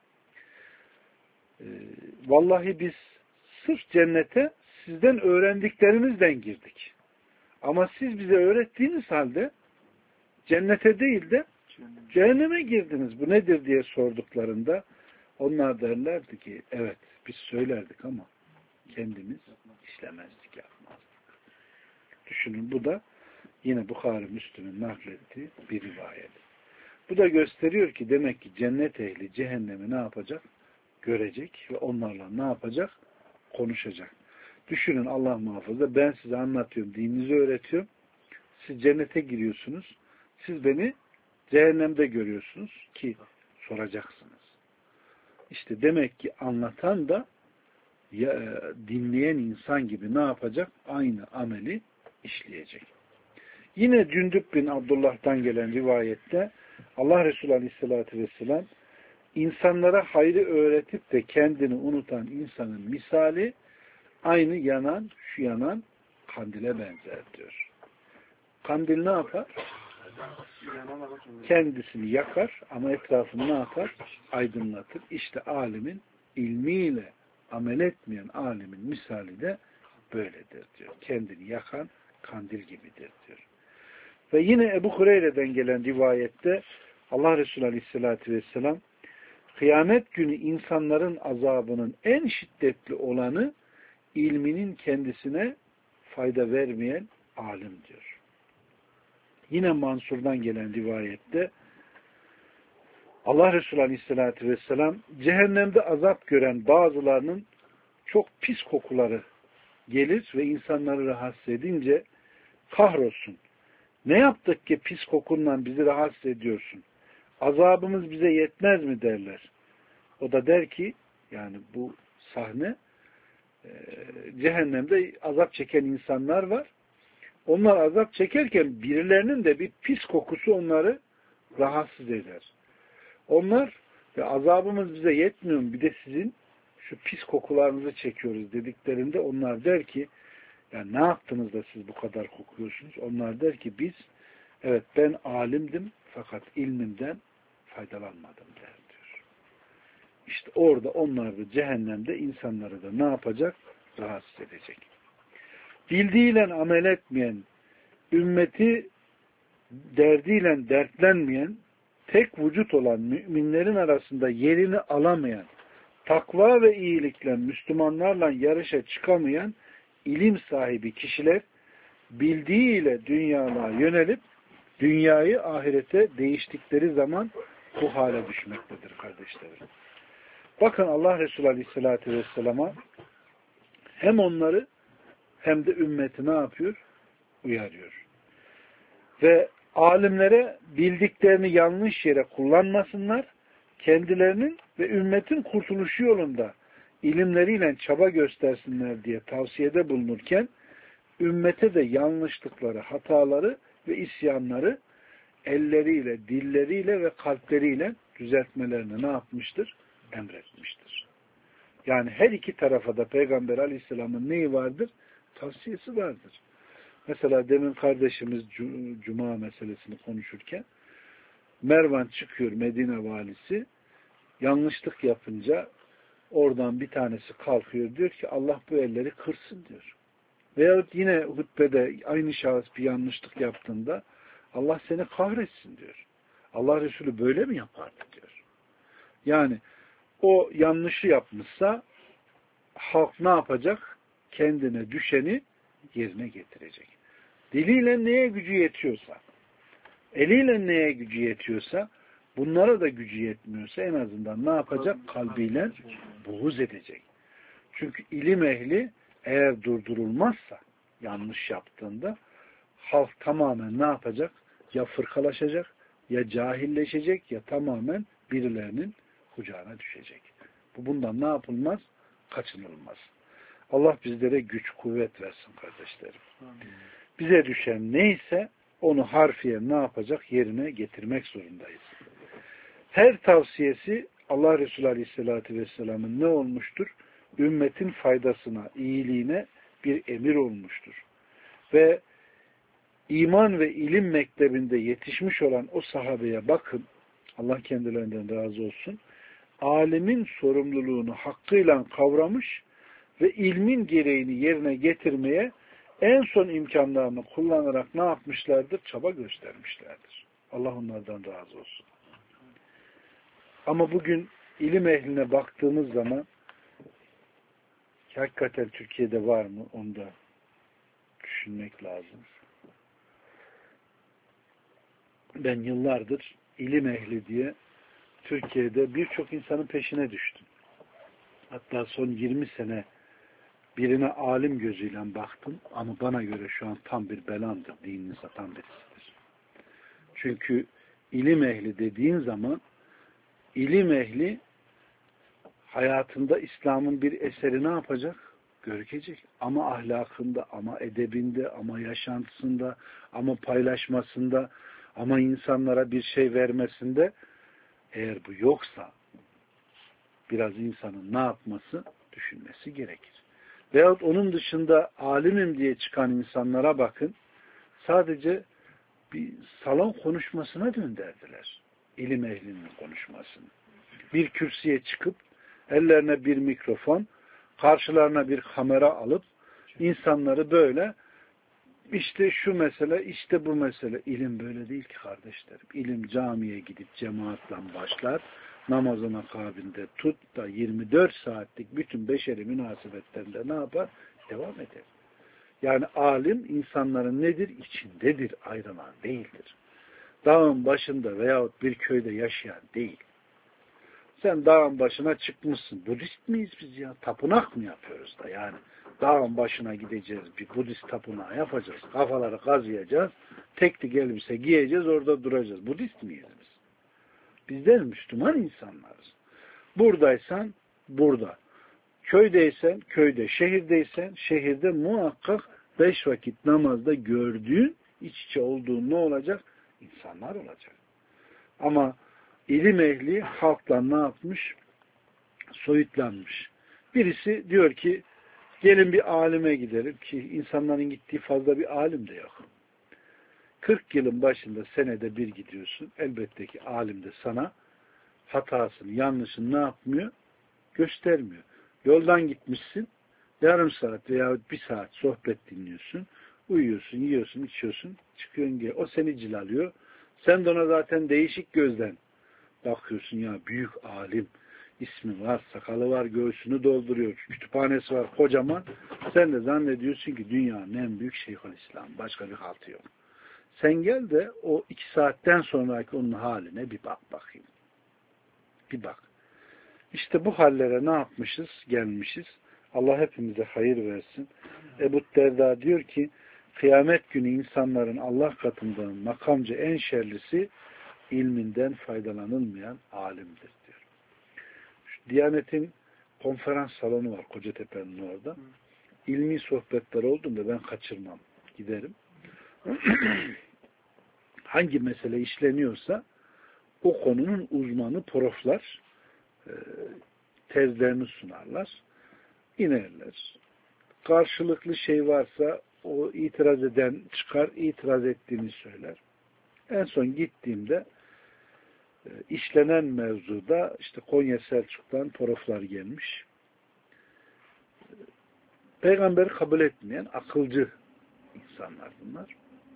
[SPEAKER 1] Vallahi biz sırf cennete sizden öğrendiklerimizden girdik. Ama siz bize öğrettiğiniz halde cennete değil de cehenneme girdiniz. Bu nedir diye sorduklarında onlar derlerdi ki evet biz söylerdik ama kendimiz işlemezdik, yapmazdık. Düşünün bu da yine Bukhari Müslüm'ün naklettiği bir rivayet. Bu da gösteriyor ki demek ki cennet ehli cehennemi ne yapacak? Görecek ve onlarla ne yapacak? Konuşacak. Düşünün Allah muhafaza ben size anlatıyorum, dininizi öğretiyorum. Siz cennete giriyorsunuz. Siz beni cehennemde görüyorsunuz ki soracaksınız. İşte demek ki anlatan da dinleyen insan gibi ne yapacak? Aynı ameli işleyecek. Yine Cündüb bin Abdullah'tan gelen rivayette Allah Resulü Aleyhisselatü Vesselam insanlara hayrı öğretip de kendini unutan insanın misali aynı şu yanan kandile benzer diyor. Kandil ne yapar? Kendisini yakar ama etrafını ne yapar? Aydınlatır. İşte alimin ilmiyle amel etmeyen alimin misali de böyledir diyor. Kendini yakan kandil gibidir diyor. Ve yine Ebu Hureyre'den gelen rivayette Allah Resulü Aleyhisselatü Vesselam kıyamet günü insanların azabının en şiddetli olanı ilminin kendisine fayda vermeyen alim diyor. Yine Mansur'dan gelen rivayette Allah Resulü Aleyhisselatü Vesselam cehennemde azap gören bazılarının çok pis kokuları gelir ve insanları rahatsız edince kahrolsun. Ne yaptık ki pis kokunla bizi rahatsız ediyorsun? Azabımız bize yetmez mi derler. O da der ki yani bu sahne cehennemde azap çeken insanlar var. Onlar azap çekerken birilerinin de bir pis kokusu onları rahatsız eder. Onlar ve azabımız bize yetmiyor mu? Bir de sizin şu pis kokularınızı çekiyoruz dediklerinde onlar der ki yani ne yaptınız da siz bu kadar kokuyorsunuz? Onlar der ki biz evet ben alimdim fakat ilmimden faydalanmadım der diyor. İşte orada onlar da cehennemde insanları da ne yapacak? Rahatsız edecek. Bildiğiyle amel etmeyen, ümmeti derdiyle dertlenmeyen, tek vücut olan müminlerin arasında yerini alamayan, takva ve iyilikle Müslümanlarla yarışa çıkamayan ilim sahibi kişiler bildiğiyle dünyalığa yönelip dünyayı ahirete değiştikleri zaman bu hale düşmektedir kardeşlerim. Bakın Allah Resulü Aleyhisselatü Vesselam'a hem onları hem de ümmeti ne yapıyor? Uyarıyor. Ve alimlere bildiklerini yanlış yere kullanmasınlar, kendilerinin ve ümmetin kurtuluşu yolunda ilimleriyle çaba göstersinler diye tavsiyede bulunurken ümmete de yanlışlıkları, hataları ve isyanları elleriyle, dilleriyle ve kalpleriyle düzeltmelerini ne yapmıştır? Emretmiştir. Yani her iki tarafa da Peygamber Aleyhisselam'ın neyi vardır? Tavsiyesi vardır. Mesela demin kardeşimiz Cuma meselesini konuşurken Mervan çıkıyor, Medine valisi, yanlışlık yapınca oradan bir tanesi kalkıyor, diyor ki Allah bu elleri kırsın diyor. Veyahut yine hutbede aynı şahıs bir yanlışlık yaptığında Allah seni kahretsin diyor. Allah Resulü böyle mi yapardı diyor. Yani o yanlışı yapmışsa halk ne yapacak? Kendine düşeni yerine getirecek. Diliyle neye gücü yetiyorsa, eliyle neye gücü yetiyorsa, bunlara da gücü yetmiyorsa en azından ne yapacak? Kalbiyle buğuz edecek. Çünkü ilim ehli eğer durdurulmazsa yanlış yaptığında halk tamamen ne yapacak? Ya fırkalaşacak, ya cahilleşecek, ya tamamen birilerinin kucağına düşecek. Bu bundan ne yapılmaz? Kaçınılmaz. Allah bizlere güç, kuvvet versin kardeşlerim. Bize düşen neyse onu harfiyen ne yapacak? Yerine getirmek zorundayız. Her tavsiyesi Allah Resulü Aleyhisselatü Vesselam'ın ne olmuştur? Ümmetin faydasına, iyiliğine bir emir olmuştur. Ve iman ve ilim mektebinde yetişmiş olan o sahabeye bakın, Allah kendilerinden razı olsun, alimin sorumluluğunu hakkıyla kavramış ve ilmin gereğini yerine getirmeye en son imkanlarını kullanarak ne yapmışlardır? Çaba göstermişlerdir. Allah onlardan razı olsun. Ama bugün ilim ehline baktığımız zaman hakikaten Türkiye'de var mı? Onu da düşünmek lazım. Ben yıllardır ilim ehli diye Türkiye'de birçok insanın peşine düştüm. Hatta son 20 sene birine alim gözüyle baktım ama bana göre şu an tam bir belandır, dinini satan birisidir. Çünkü ilim ehli dediğin zaman ilim ehli hayatında İslam'ın bir eseri ne yapacak? Görecek. Ama ahlakında, ama edebinde, ama yaşantısında, ama paylaşmasında, ama insanlara bir şey vermesinde eğer bu yoksa biraz insanın ne yapması? Düşünmesi gerekir. Veyahut onun dışında alimim diye çıkan insanlara bakın, sadece bir salon konuşmasına döndürdüler. İlim ehlinin konuşmasını. Bir kürsüye çıkıp ellerine bir mikrofon, karşılarına bir kamera alıp insanları böyle işte şu mesele, işte bu mesele. İlim böyle değil ki kardeşlerim. İlim camiye gidip cemaatle başlar, namazın akabinde tut da 24 saatlik bütün beşeri münasebetlerinde ne yapar? Devam eder. Yani alim insanların nedir? İçindedir, ayrılan değildir. Dağın başında veyahut bir köyde yaşayan değil. Sen dağın başına çıkmışsın. Budist miyiz biz ya? Tapınak mı yapıyoruz da yani? Dağın başına gideceğiz, bir Budist tapınağı yapacağız. Kafaları kazıyacağız. Teknik elbise giyeceğiz, orada duracağız. Budist miyiz biz? Bizler Müslüman insanlarız. Buradaysan burada. Köydeysen köyde, şehirdeysen şehirde muhakkak 5 vakit namazda gördüğün, iç içe olduğun ne olacak? İnsanlar olacak. Ama ilim ehli halkla ne yapmış? Soyutlanmış. Birisi diyor ki gelin bir alime gidelim ki insanların gittiği fazla bir alim de yok. 40 yılın başında senede bir gidiyorsun. Elbette ki alim de sana hatasını, yanlışını ne yapmıyor? Göstermiyor. Yoldan gitmişsin, yarım saat veya bir saat sohbet dinliyorsun, uyuyorsun, yiyorsun, içiyorsun, çıkıyorsun geri. O seni cilalıyor. Sen de ona zaten değişik gözden bakıyorsun ya, büyük alim, ismi var, sakalı var, göğsünü dolduruyor, kütüphanesi var kocaman. Sen de zannediyorsun ki dünyanın en büyük Şeyhülislam, başka bir haltı yok. Sen gel de o 2 saatten sonraki onun haline bir bak bakayım. Bir bak. İşte bu hallere ne yapmışız? Gelmişiz. Allah hepimize hayır versin. Ebu Derda diyor ki kıyamet günü insanların Allah katında makamca en şerlisi ilminden faydalanılmayan alimdir diyor. Şu Diyanet'in konferans salonu var Kocatepe'nin orada. İlmi sohbetler olduğunda ben kaçırmam. Giderim. Hangi mesele işleniyorsa o konunun uzmanı proflar tezlerini sunarlar. İnerler. Karşılıklı şey varsa o itiraz eden çıkar, itiraz ettiğini söyler. En son gittiğimde işlenen mevzuda işte Konya Selçuk'tan proflar gelmiş. Peygamberi kabul etmeyen akılcı insanlar bunlar.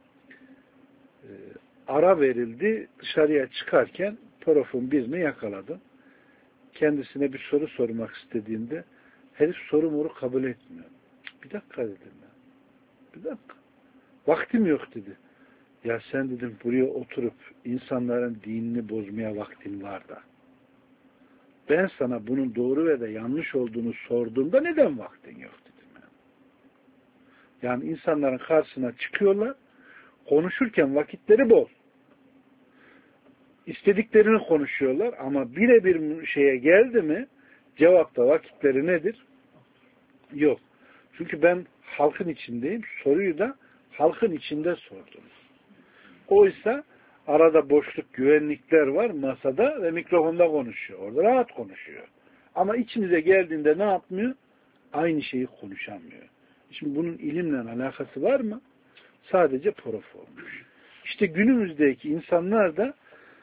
[SPEAKER 1] Ara verildi. Dışarıya çıkarken profun birini yakaladım. Kendisine bir soru sormak istediğimde herif soru moru kabul etmiyor. Bir dakika dedim ya. Bir dakika. Vaktim yok dedi. Ya sen dedim buraya oturup insanların dinini bozmaya vaktin var da. Ben sana bunun doğru ve de yanlış olduğunu sorduğumda neden vaktin yok dedim ya. Yani insanların karşısına çıkıyorlar, konuşurken vakitleri bol. İstediklerini konuşuyorlar ama birebir şeye geldi mi cevapta vakitleri nedir? Yok. Çünkü ben halkın içindeyim. Soruyu da halkın içinde sordum. Oysa arada boşluk güvenlikler var masada ve mikrofonda konuşuyor. Orada rahat konuşuyor. Ama içimize geldiğinde ne yapmıyor? Aynı şeyi konuşamıyor. Şimdi bunun ilimle alakası var mı? Sadece prof olmuş. İşte günümüzdeki insanlar da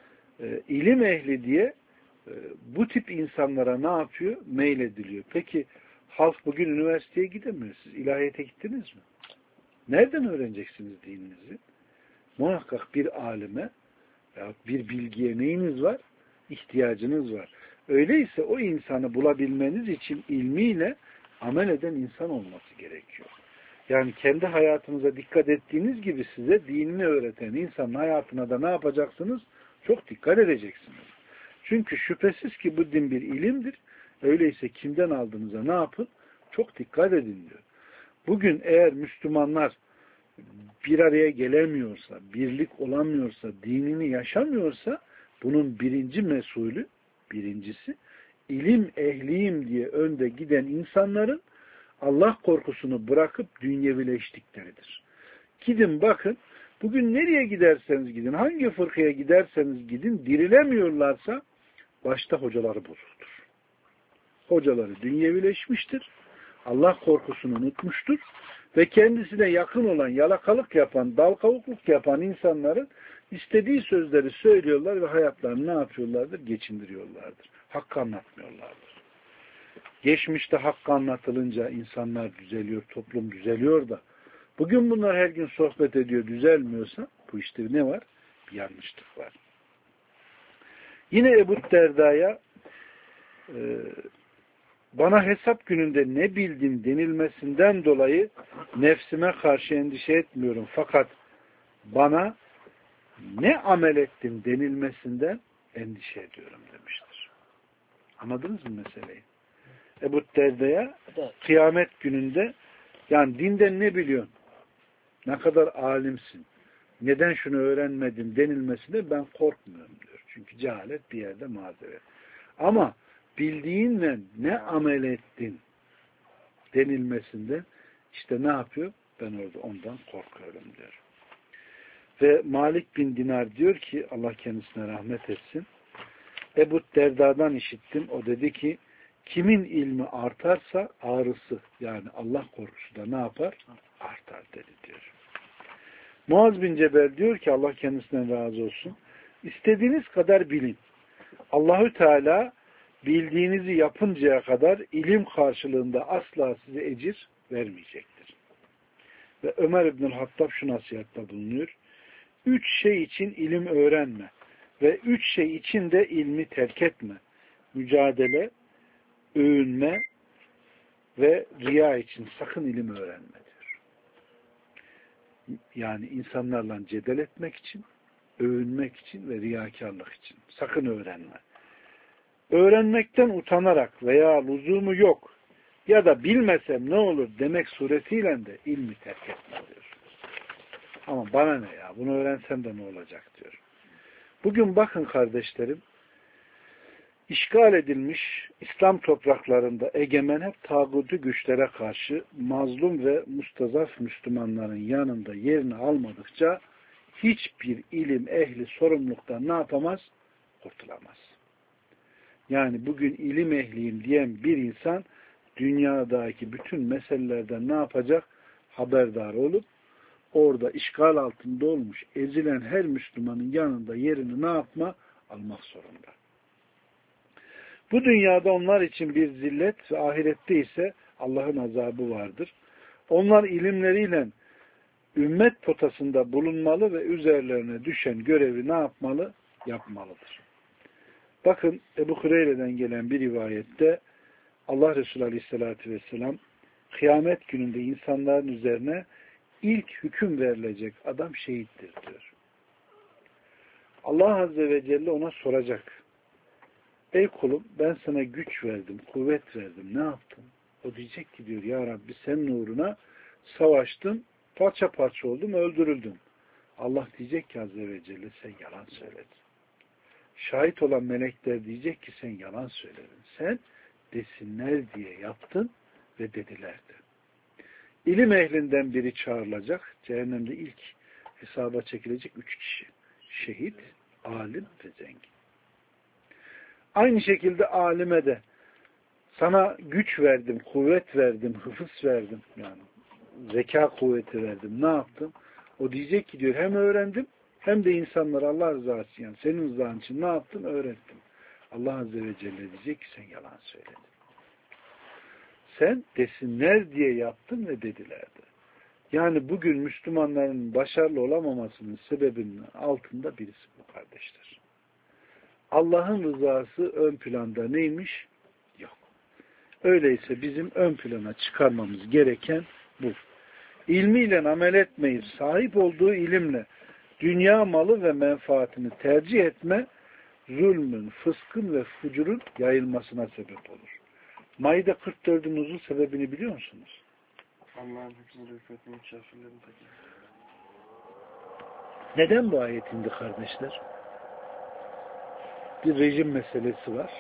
[SPEAKER 1] ilim ehli diye bu tip insanlara ne yapıyor? Meylediliyor. Peki halk bugün üniversiteye gidemiyor. Siz ilahiyete gittiniz mi? Nereden öğreneceksiniz dininizi? Muhakkak bir alime veya bir bilgiye neyiniz var? İhtiyacınız var. Öyleyse o insanı bulabilmeniz için ilmiyle amel eden insan olması gerekiyor. Yani kendi hayatınıza dikkat ettiğiniz gibi size dinini öğreten insanın hayatına da ne yapacaksınız? Çok dikkat edeceksiniz. Çünkü şüphesiz ki bu din bir ilimdir. Öyleyse kimden aldığınıza ne yapın? Çok dikkat edin diyor. Bugün eğer Müslümanlar bir araya gelemiyorsa, birlik olamıyorsa, dinini yaşamıyorsa bunun birinci mesulü, birincisi ilim ehliyim diye önde giden insanların Allah korkusunu bırakıp dünyevileştikleridir. Gidin bakın, bugün nereye giderseniz gidin, hangi fırkaya giderseniz gidin, dirilemiyorlarsa başta hocaları bozuktur. Hocaları dünyevileşmiştir, Allah korkusunu unutmuştur ve kendisine yakın olan, yalakalık yapan, dal kavukluk yapan insanların istediği sözleri söylüyorlar ve hayatlarını ne yapıyorlardır? Geçindiriyorlardır. Hakkı anlatmıyorlardır. Geçmişte hakkı anlatılınca insanlar düzeliyor, toplum düzeliyor da bugün bunlar her gün sohbet ediyor, düzelmiyorsa bu işte ne var? Bir yanlışlık var. Yine Ebu Derda'ya bana hesap gününde ne bildim denilmesinden dolayı nefsime karşı endişe etmiyorum. Fakat bana ne amel ettim denilmesinden endişe ediyorum demiştir. Anladınız mı meseleyi? Ebu Derda'ya kıyamet gününde yani dinden ne biliyorsun? Ne kadar alimsin? Neden şunu öğrenmedin denilmesinde ben korkmuyorum diyor. Çünkü cehalet bir yerde mazeret. Ama bildiğinle ne amel ettin denilmesinde işte ne yapıyor? Ben orada ondan korkuyorum diyor. Ve Malik bin Dinar diyor ki Allah kendisine rahmet etsin. Ebu Derda'dan işittim. O dedi ki kimin ilmi artarsa ağrısı yani Allah korkusu da ne yapar? Artar dedi diyor. Muaz bin Cebel diyor ki Allah kendisinden razı olsun. İstediğiniz kadar bilin. Allahü Teala bildiğinizi yapıncaya kadar ilim karşılığında asla size ecir vermeyecektir. Ve Ömer İbnül Hattab şu nasihatta bulunuyor. 3 şey için ilim öğrenme ve 3 şey için de ilmi terk etme. Mücadele, övünme ve riya için sakın ilim öğrenme diyor. Yani insanlarla cedel etmek için, övünmek için ve riyakarlık için. Sakın öğrenme. Öğrenmekten utanarak veya lüzumu yok ya da bilmesem ne olur demek suretiyle de ilmi terk etme diyor. Ama bana ne ya? Bunu öğrensem de ne olacak diyor. Bugün bakın kardeşlerim, işgal edilmiş İslam topraklarında egemen hep tağutu güçlere karşı mazlum ve mustazaf Müslümanların yanında yerini almadıkça hiçbir ilim ehli sorumluluktan ne yapamaz? Kurtulamaz. Yani bugün ilim ehliyim diyen bir insan dünyadaki bütün meselelerden ne yapacak? Haberdar olup orada işgal altında olmuş, ezilen her Müslümanın yanında yerini ne yapma? Almak zorunda. Bu dünyada onlar için bir zillet ve ahirette ise Allah'ın azabı vardır. Onlar ilimleriyle ümmet potasında bulunmalı ve üzerlerine düşen görevi ne yapmalı? Yapmalıdır. Bakın Ebu Hureyre'den gelen bir rivayette Allah Resulü Aleyhisselatü Vesselam kıyamet gününde insanların üzerine ilk hüküm verilecek adam şehittir diyor. Allah Azze ve Celle ona soracak. Ey kulum ben sana güç verdim, kuvvet verdim. Ne yaptın? O diyecek ki diyor ya Rabbi senin uğruna savaştım, parça parça oldum, öldürüldüm. Allah diyecek ki Azze ve Celle sen yalan söyledin. Şahit olan melekler diyecek ki sen yalan söyledin. Sen desinler diye yaptın ve dedilerdi. İlim ehlinden biri çağrılacak. Cehennemde ilk hesaba çekilecek 3 kişi. Şehit, alim ve zengin. Aynı şekilde alime de sana güç verdim, kuvvet verdim, hıfız verdim. Yani zeka kuvveti verdim. Ne yaptım? O diyecek ki diyor hem öğrendim hem de insanlara Allah rızası için yani senin rızan için ne yaptım? Öğrettim. Allah Azze ve Celle diyecek ki sen yalan söyledin. Sen desinler diye yaptın ve dedilerdi. Yani bugün Müslümanların başarılı olamamasının sebebinin altında birisi bu kardeşler. Allah'ın rızası ön planda neymiş? Yok. Öyleyse bizim ön plana çıkarmamız gereken bu. İlmiyle amel etmeyip sahip olduğu ilimle dünya malı ve menfaatini tercih etme zulmün, fıskın ve fucurun yayılmasına sebep olur. Maide 44'ün uzun sebebini biliyor musunuz?
[SPEAKER 2] Allah'ın hükmü rüfetini kafirlerin takip.
[SPEAKER 1] Neden bu ayet indi kardeşler? Bir rejim meselesi var.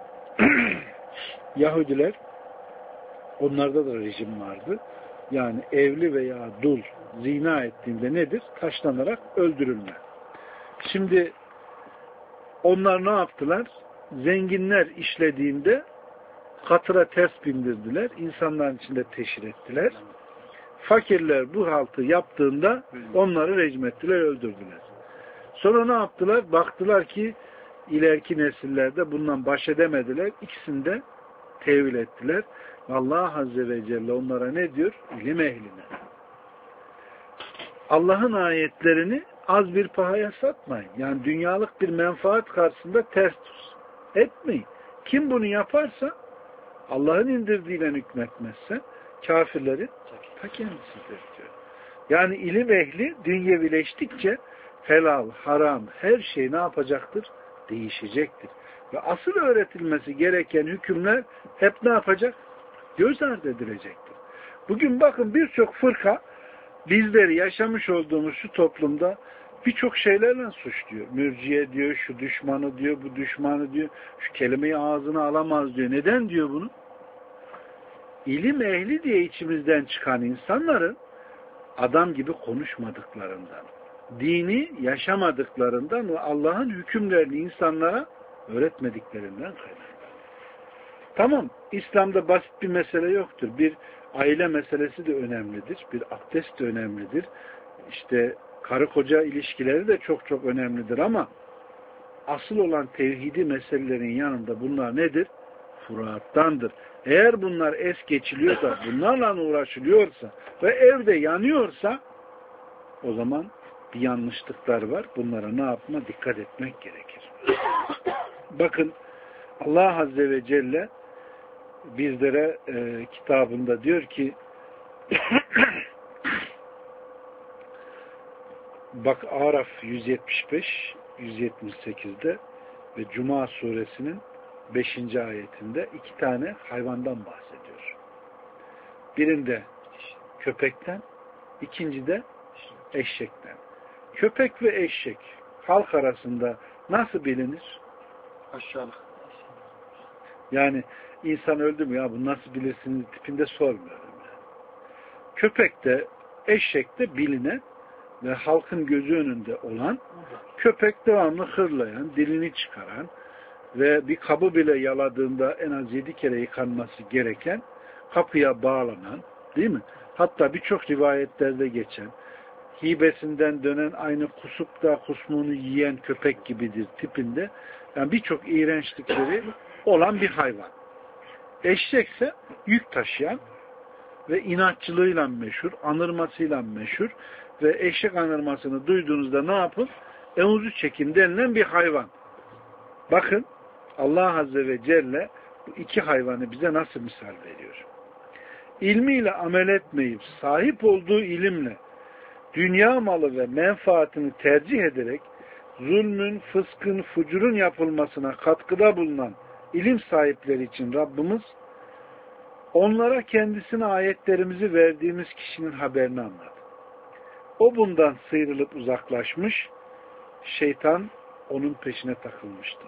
[SPEAKER 1] Yahudiler, onlarda da rejim vardı. Yani evli veya dul zina ettiğinde nedir? Taşlanarak öldürülme. Şimdi onlar ne yaptılar? Zenginler işlediğinde katıra ters bindirdiler. İnsanların içinde teşhir ettiler. Fakirler bu haltı yaptığında onları rejim ettiler, öldürdüler. Sonra ne yaptılar? Baktılar ki ileriki nesillerde bundan baş edemediler. İkisini de tevil ettiler. Allah Azze ve Celle onlara ne diyor? İlim ehline. Allah'ın ayetlerini az bir pahaya satmayın. Yani dünyalık bir menfaat karşısında ters etmeyin. Kim bunu yaparsa Allah'ın indirdiğiyle hükmetmezse kafirlerin ta kendisidir diyor. Yani ilim ehli dünyevileştikçe helal, haram her şey ne yapacaktır? Değişecektir. Ve asıl öğretilmesi gereken hükümler hep ne yapacak? Göz ardı edilecektir. Bugün bakın birçok fırka bizleri yaşamış olduğumuz şu toplumda birçok şeylerle suçluyor. Mürciye diyor, şu düşmanı diyor, bu düşmanı diyor, şu kelimeyi ağzına alamaz diyor. Neden diyor bunu? İlim ehli diye içimizden çıkan insanların adam gibi konuşmadıklarından, dini yaşamadıklarından ve Allah'ın hükümlerini insanlara öğretmediklerinden kaynaklanıyor. Tamam, İslam'da basit bir mesele yoktur. Bir aile meselesi de önemlidir. Bir abdest de önemlidir. İşte karı koca ilişkileri de çok çok önemlidir ama asıl olan tevhidi meselelerin yanında bunlar nedir? Furuattandır. Eğer bunlar es geçiliyorsa, bunlarla uğraşılıyorsa ve evde yanıyorsa o zaman bir yanlışlıklar var. Bunlara ne yapma? Dikkat etmek gerekir. Bakın Allah Azze ve Celle bizlere kitabında diyor ki bak Araf 175 178'de ve Cuma suresinin 5. ayetinde 2 tane hayvandan bahsediyor. Birinde köpekten, ikincide eşekten. Köpek ve eşek halk arasında nasıl bilinir?
[SPEAKER 2] Aşağılık.
[SPEAKER 1] Yani insan öldü mü ya bu nasıl bilirsiniz tipinde sormuyorum. Yani. Köpek de eşek de bilinen ve halkın gözü önünde olan, köpek devamlı hırlayan, dilini çıkaran ve bir kabı bile yaladığında en az 7 kere yıkanması gereken, kapıya bağlanan, değil mi? Hatta birçok rivayetlerde geçen, hibesinden dönen, aynı kusup da kusmuğunu yiyen köpek gibidir tipinde. Yani birçok iğrençlikleri olan bir hayvan. Eşekse yük taşıyan ve inatçılığıyla meşhur, anırmasıyla meşhur ve eşek anırmasını duyduğunuzda ne yapın? Evuzu çekin denilen bir hayvan. Bakın Allah Azze ve Celle bu iki hayvanı bize nasıl misal veriyor? İlmiyle amel etmeyip sahip olduğu ilimle dünya malı ve menfaatini tercih ederek zulmün, fıskın, fucurun yapılmasına katkıda bulunan ilim sahipleri için Rabbimiz onlara kendisine ayetlerimizi verdiğimiz kişinin haberini anlattı. O bundan sıyrılıp uzaklaşmış, şeytan onun peşine takılmıştı.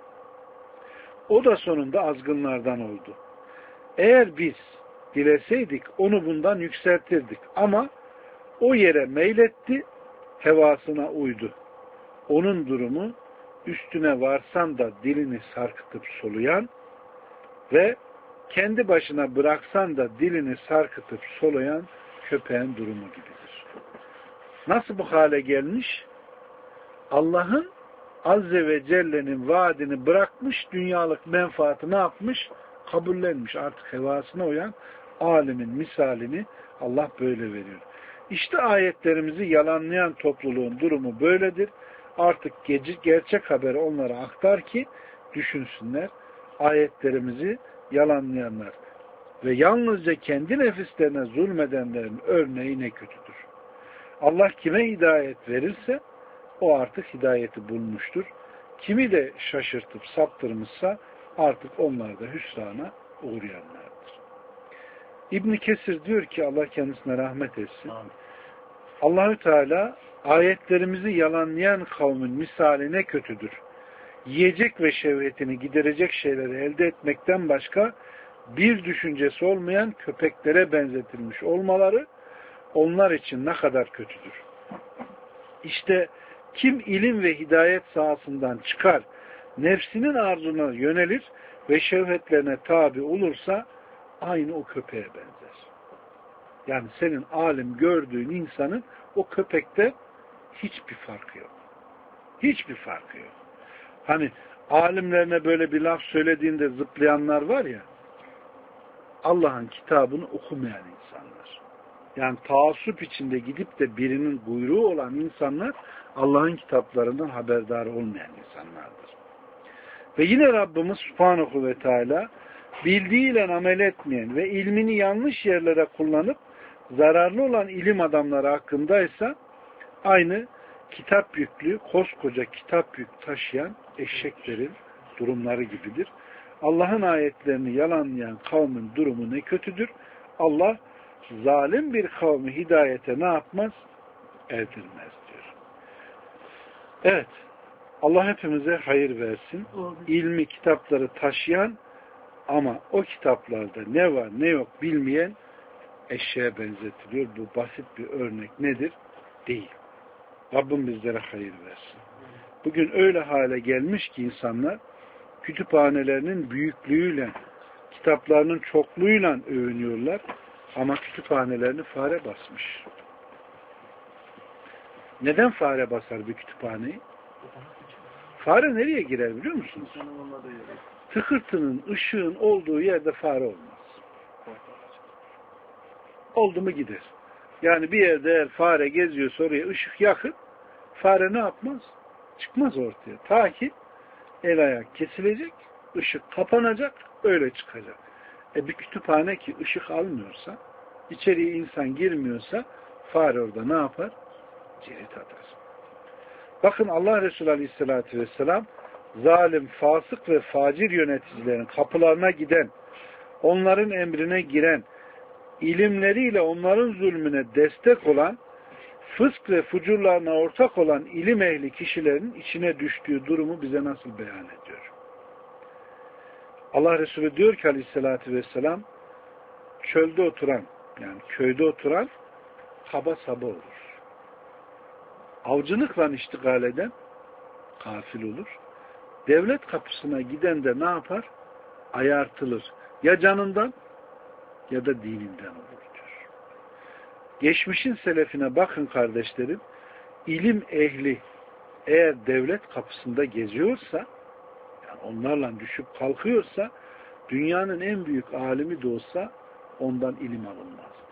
[SPEAKER 1] O da sonunda azgınlardan oldu. Eğer biz dileseydik onu bundan yükseltirdik ama o yere meyletti, hevasına uydu. Onun durumu üstüne varsan da dilini sarkıtıp soluyan ve kendi başına bıraksan da dilini sarkıtıp soluyan köpeğin durumu gibidir. Nasıl bu hale gelmiş? Allah'ın Azze ve Celle'nin vaadini bırakmış, dünyalık menfaati ne yapmış? Kabullenmiş. Artık hevasına uyan alimin misalini Allah böyle veriyor. İşte ayetlerimizi yalanlayan topluluğun durumu böyledir. Artık gerçek haberi onlara aktar ki düşünsünler. Ayetlerimizi yalanlayanlar ve yalnızca kendi nefislerine zulmedenlerin örneği ne kötüdür. Allah kime hidayet verirse o artık hidayeti bulmuştur. Kimi de şaşırtıp saptırmışsa artık onlar da hüsrana uğrayanlardır. İbn Kesir diyor ki Allah kendisine rahmet etsin. Allahü Teala ayetlerimizi yalanlayan kavmin misali ne kötüdür. Yiyecek ve şehvetini giderecek şeyleri elde etmekten başka bir düşüncesi olmayan köpeklere benzetilmiş olmaları onlar için ne kadar kötüdür. İşte kim ilim ve hidayet sahasından çıkar, nefsinin arzuna yönelir ve şehvetlerine tabi olursa aynı o köpeğe benzer. Yani senin alim gördüğün insanın o köpekte hiçbir farkı yok. Hiçbir farkı yok. Hani alimlerine böyle bir laf söylediğinde zıplayanlar var ya, Allah'ın kitabını okumayan insanlar. Yani taassup içinde gidip de birinin buyruğu olan insanlar Allah'ın kitaplarından haberdar olmayan insanlardır. Ve yine Rabbimiz Subhanahu ve Teala bildiğiyle amel etmeyen ve ilmini yanlış yerlere kullanıp zararlı olan ilim adamları hakkındaysa aynı kitap yüklü, koskoca kitap yük taşıyan eşeklerin durumları gibidir. Allah'ın ayetlerini yalanlayan kavmin durumu ne kötüdür. Allah zalim bir kavmi hidayete ne yapmaz? Erdirmez diyor. Evet. Allah hepimize hayır versin. İlmi kitapları taşıyan ama o kitaplarda ne var ne yok bilmeyen eşeğe benzetiliyor. Bu basit bir örnek nedir? Değil. Rabbim bizlere hayır versin. Bugün öyle hale gelmiş ki insanlar kütüphanelerinin büyüklüğüyle, kitaplarının çokluğuyla övünüyorlar ama kütüphanelerini fare basmış. Neden fare basar bir kütüphaneyi? Fare nereye girer biliyor musunuz? Tıkırtının, ışığın olduğu yerde fare olmaz. Oldu mu gider. Yani bir yerde eğer fare geziyorsa oraya ışık yakın, fare ne yapmaz? Çıkmaz ortaya. Ta ki el ayak kesilecek, ışık kapanacak, öyle çıkacak. Bir kütüphane ki ışık almıyorsa, içeriye insan girmiyorsa fare orada ne yapar? Cirit atar. Bakın Allah Resulü Aleyhisselatü Vesselam zalim, fasık ve facir yöneticilerin kapılarına giden, onların emrine giren, ilimleriyle onların zulmüne destek olan, fısk ve fucurlarına ortak olan ilim ehli kişilerin içine düştüğü durumu bize nasıl beyan ediyor? Allah Resulü diyor ki aleyhissalatü vesselam, çölde oturan, yani köyde oturan kaba saba olur. Avcılıkla iştigal eden gafil olur. Devlet kapısına giden de ne yapar? Ayartılır. Ya canından ya da dininden olur diyor. Geçmişin selefine bakın kardeşlerim, ilim ehli eğer devlet kapısında geziyorsa, yani onlarla düşüp kalkıyorsa, dünyanın en büyük alimi de olsa ondan ilim alınmazdı.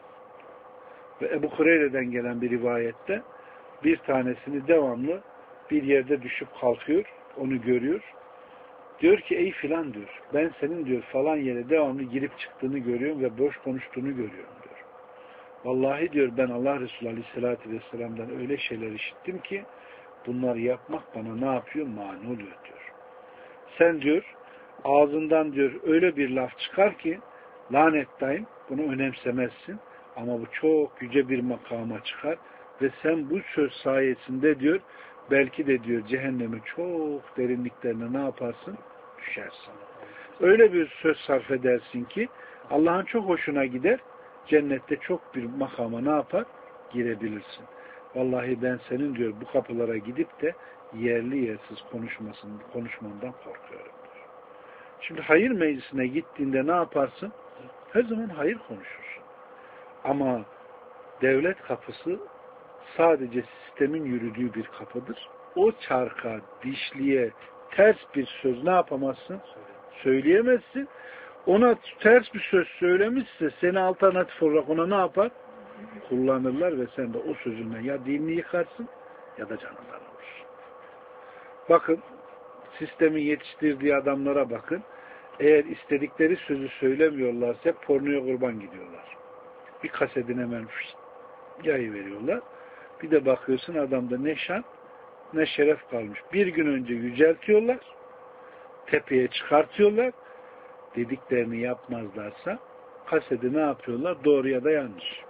[SPEAKER 1] Ve Ebu Hureyre'den gelen bir rivayette bir tanesini devamlı bir yerde düşüp kalkıyor, onu görüyor. Diyor ki ey filan diyor, ben senin diyor falan yere devamlı girip çıktığını görüyorum ve boş konuştuğunu görüyorum diyor. Vallahi diyor ben Allah Resulü Aleyhisselatü Vesselam'dan öyle şeyler işittim ki bunları yapmak bana ne yapıyor? Mani oluyor diyor. Sen diyor ağzından diyor öyle bir laf çıkar ki lanettayım, bunu önemsemezsin ama bu çok yüce bir makama çıkar ve sen bu söz sayesinde diyor belki de diyor cehennemin çok derinliklerine ne yaparsın? Düşersin. Öyle bir söz sarf edersin ki Allah'ın çok hoşuna gider, cennette çok bir makama ne yapar? Girebilirsin. Vallahi ben senin diyor bu kapılara gidip de yerli yersiz konuşmandan korkuyorum diyor. Şimdi hayır meclisine gittiğinde ne yaparsın? Her zaman hayır konuşursun. Ama devlet kapısı sadece sistemin yürüdüğü bir kapıdır. O çarka, dişliye ters bir söz ne yapamazsın? Söyleyemezsin. Ona ters bir söz söylemişse seni alternatif olarak ona ne yapar? Kullanırlar ve sen de o sözünden ya dinini yıkarsın ya da canından olursun. Bakın sistemin yetiştirdiği adamlara bakın. Eğer istedikleri sözü söylemiyorlarsa pornoya kurban gidiyorlar. Bir kasedin hemen yayı veriyorlar. Bir de bakıyorsun adamda ne şan ne şeref kalmış. Bir gün önce yüceltiyorlar, tepeye çıkartıyorlar, dediklerini yapmazlarsa kasedi ne yapıyorlar? Doğru ya da yanlış.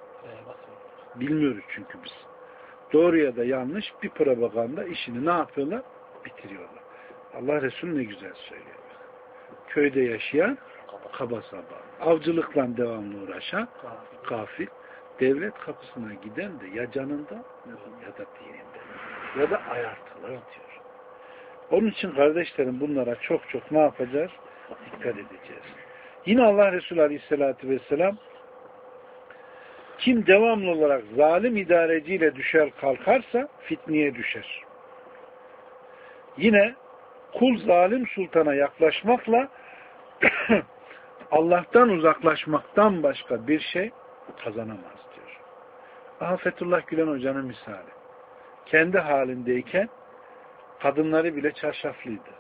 [SPEAKER 1] Bilmiyoruz çünkü biz. Doğru ya da yanlış bir propaganda işini ne yapıyorlar? Bitiriyorlar. Allah Resulü ne güzel söylüyor. Köyde yaşayan kaba saba, avcılıkla devamlı uğraşan gafil, devlet kapısına giden de ya canında ya da dininde ya da ayartılır diyor. Onun için kardeşlerim bunlara çok çok ne yapacağız? Dikkat edeceğiz. Yine Allah Resulü Aleyhisselatü Vesselam kim devamlı olarak zalim idareciyle düşer kalkarsa fitneye düşer. Yine kul zalim sultana yaklaşmakla Allah'tan uzaklaşmaktan başka bir şey kazanamaz diyor. Fethullah Gülen Hoca'nın misali. Kendi halindeyken kadınları bile çarşaflıydı.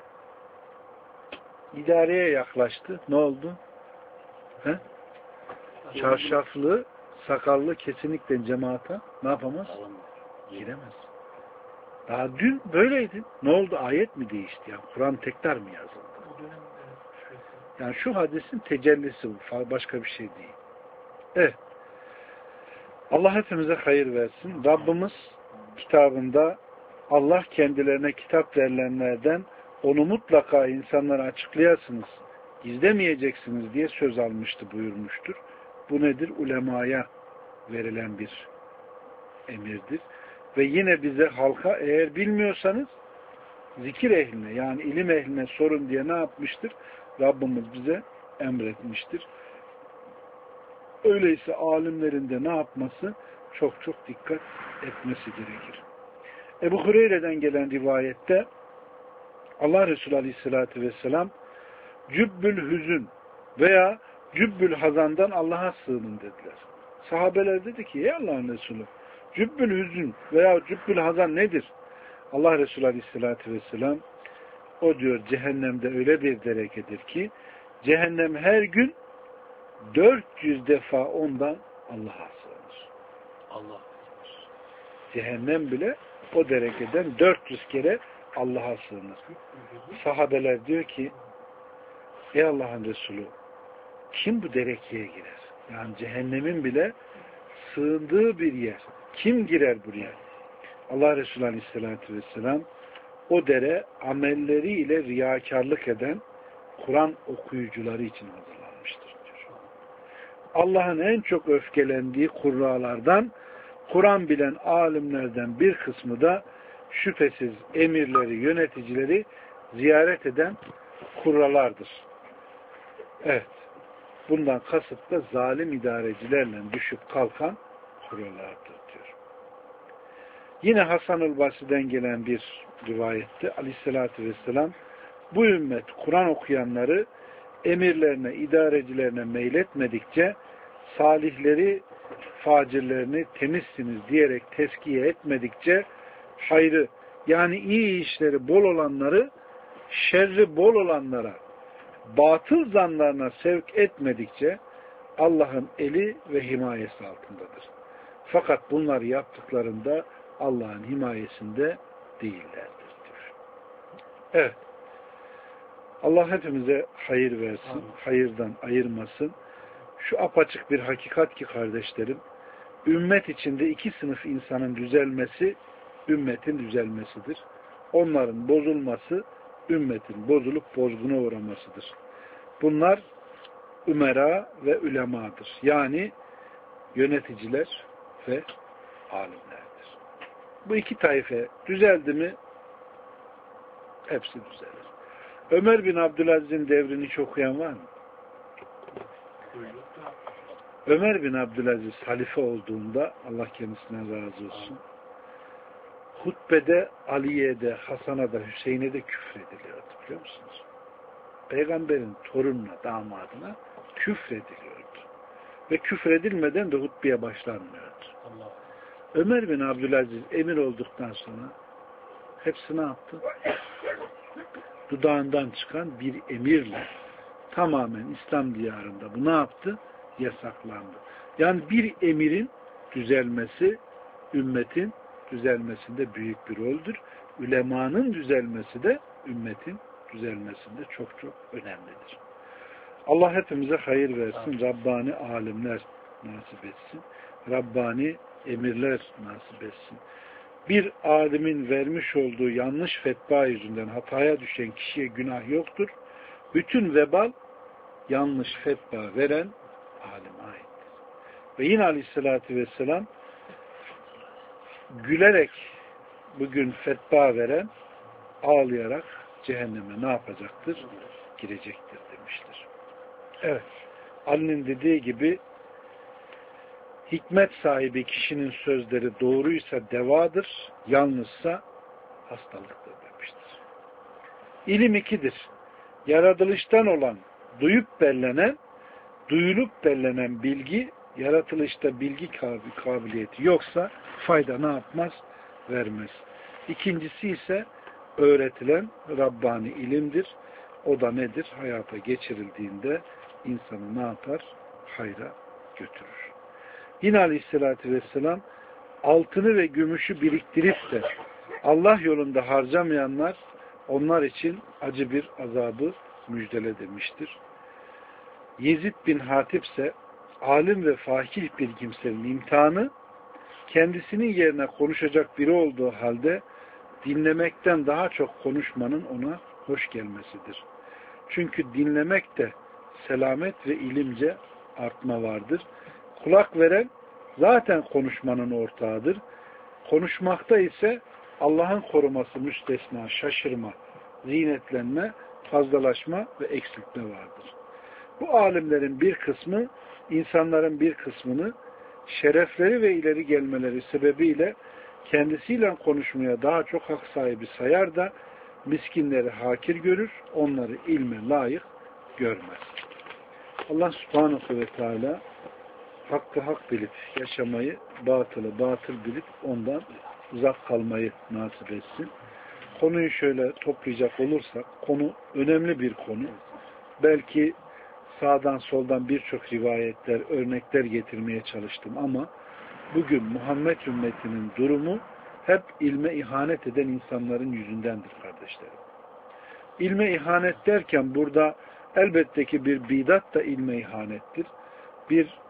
[SPEAKER 1] İdareye yaklaştı. Ne oldu? He? Çarşaflı, sakallı kesinlikle cemaata ne yapamaz? Giremez. Daha dün böyleydi. Ne oldu? Ayet mi değişti? Yani Kur'an tekrar mı yazıldı? Yani şu hadisin tecellisi bu. Başka bir şey değil. Evet. Allah hepimize hayır versin. Rabbimiz kitabında Allah kendilerine kitap verilenlerden onu mutlaka insanlara açıklayasınız, gizlemeyeceksiniz diye söz almıştı buyurmuştur. Bu nedir? Ulemaya verilen bir emirdir. Ve yine bize halka eğer bilmiyorsanız zikir ehline yani ilim ehline sorun diye ne yapmıştır? Rabbimiz bize emretmiştir. Öyleyse alimlerin de ne yapması? Çok çok dikkat etmesi gerekir. Ebu Hureyre'den gelen rivayette Allah Resulü Aleyhisselatü Vesselam cübbül hüzün veya cübbül hazandan Allah'a sığının dediler. Sahabeler dedi ki ey Allah'ın Resulü cübbül hüzün veya cübbül hazan nedir? Allah Resulü Aleyhisselatü Vesselam o diyor cehennemde öyle bir derekedir ki cehennem her gün 400 defa ondan Allah'a sığınır. Allah. Cehennem bile o derekeden 400 kere Allah'a sığınır. Sahabeler diyor ki ey Allah'ın Resulü kim bu derekeye girer? Yani cehennemin bile sığındığı bir yer. Kim girer buraya? Allah Resulü Aleyhisselatü Vesselam o dere amelleriyle riyakarlık eden, Kur'an okuyucuları için hazırlanmıştır diyor. Allah'ın en çok öfkelendiği kurralardan, Kur'an bilen alimlerden bir kısmı da şüphesiz emirleri, yöneticileri ziyaret eden kurralardır. Evet. Bundan kasıt da zalim idarecilerle düşüp kalkan kurralardır diyor. Yine Hasan-ül Basri'den gelen bir rivayette Aleyhisselatü Vesselam bu ümmet Kur'an okuyanları emirlerine, idarecilerine meyletmedikçe salihleri, facirlerini temizsiniz diyerek tezkiye etmedikçe hayrı yani iyi işleri bol olanları şerri bol olanlara batıl zanlarına sevk etmedikçe Allah'ın eli ve himayesi altındadır. Fakat bunları yaptıklarında Allah'ın himayesinde değillerdir diyor. Evet. Allah hepimize hayır versin, hayırdan ayırmasın. Şu apaçık bir hakikat ki kardeşlerim, ümmet içinde iki sınıf insanın düzelmesi, ümmetin düzelmesidir. Onların bozulması, ümmetin bozulup bozguna uğramasıdır. Bunlar ümera ve ulemadır. Yani yöneticiler ve alimlerdir. Bu iki taife düzeldi mi hepsi düzelir. Ömer bin Abdülaziz'in devrini hiç okuyan var mı? Ömer bin Abdülaziz halife olduğunda Allah kendisine razı olsun. Hutbede Ali'ye de, Hasan'a da, Hüseyin'e de küfrediliyordu biliyor musunuz? Peygamberin torununa, damadına küfrediliyordu. Ve küfredilmeden de hutbeye başlanmıyordu. Ömer bin Abdülaziz emir olduktan sonra hepsi ne yaptı? Dudağından çıkan bir emirle tamamen İslam diyarında bu ne yaptı? Yasaklandı. Yani bir emirin düzelmesi ümmetin düzelmesinde büyük bir roldür. Ülemanın düzelmesi de ümmetin düzelmesinde çok çok önemlidir. Allah hepimize hayır versin. Rabbani alimler nasip etsin. Rabbani emirler nasip etsin. Bir alimin vermiş olduğu yanlış fetva yüzünden hataya düşen kişiye günah yoktur. Bütün vebal yanlış fetva veren alime aittir. Ve yine Aleyhisselatü Vesselam gülerek bugün fetva veren ağlayarak cehenneme ne yapacaktır? Girecektir demiştir. Evet. Ali'nin dediği gibi hikmet sahibi kişinin sözleri doğruysa devadır, yanlışsa hastalıktır demiştir. İlim ikidir. Yaratılıştan olan, duyup bellenen, duyulup bellenen bilgi, yaratılışta bilgi kabiliyeti yoksa fayda ne yapmaz? Vermez. İkincisi ise öğretilen Rabbani ilimdir. O da nedir? Hayata geçirildiğinde insanı ne yapar? Hayra götürür. Yine Aleyhisselatü Vesselam altını ve gümüşü biriktirip de Allah yolunda harcamayanlar onlar için acı bir azabı müjdele demiştir. Yezid bin Hatip ise alim ve fakih bir kimsenin imtihanı kendisinin yerine konuşacak biri olduğu halde dinlemekten daha çok konuşmanın ona hoş gelmesidir. Çünkü dinlemekte selamet ve ilimce artma vardır. Kulak veren zaten konuşmanın ortağıdır. Konuşmakta ise Allah'ın koruması müstesna, şaşırma, zinetlenme, fazlalaşma ve eksiltme vardır. Bu alimlerin bir kısmı, insanların bir kısmını şerefleri ve ileri gelmeleri sebebiyle kendisiyle konuşmaya daha çok hak sahibi sayar da miskinleri hakir görür, onları ilme layık görmez. Allah subhanahu ve teala hakkı hak bilip yaşamayı, batılı batıl bilip ondan uzak kalmayı nasip etsin. Konuyu şöyle toplayacak olursak, konu önemli bir konu. Belki sağdan soldan birçok rivayetler, örnekler getirmeye çalıştım ama bugün Muhammed ümmetinin durumu hep ilme ihanet eden insanların yüzündendir kardeşlerim. İlme ihanet derken burada elbette ki bir bidat da ilme ihanettir. Bir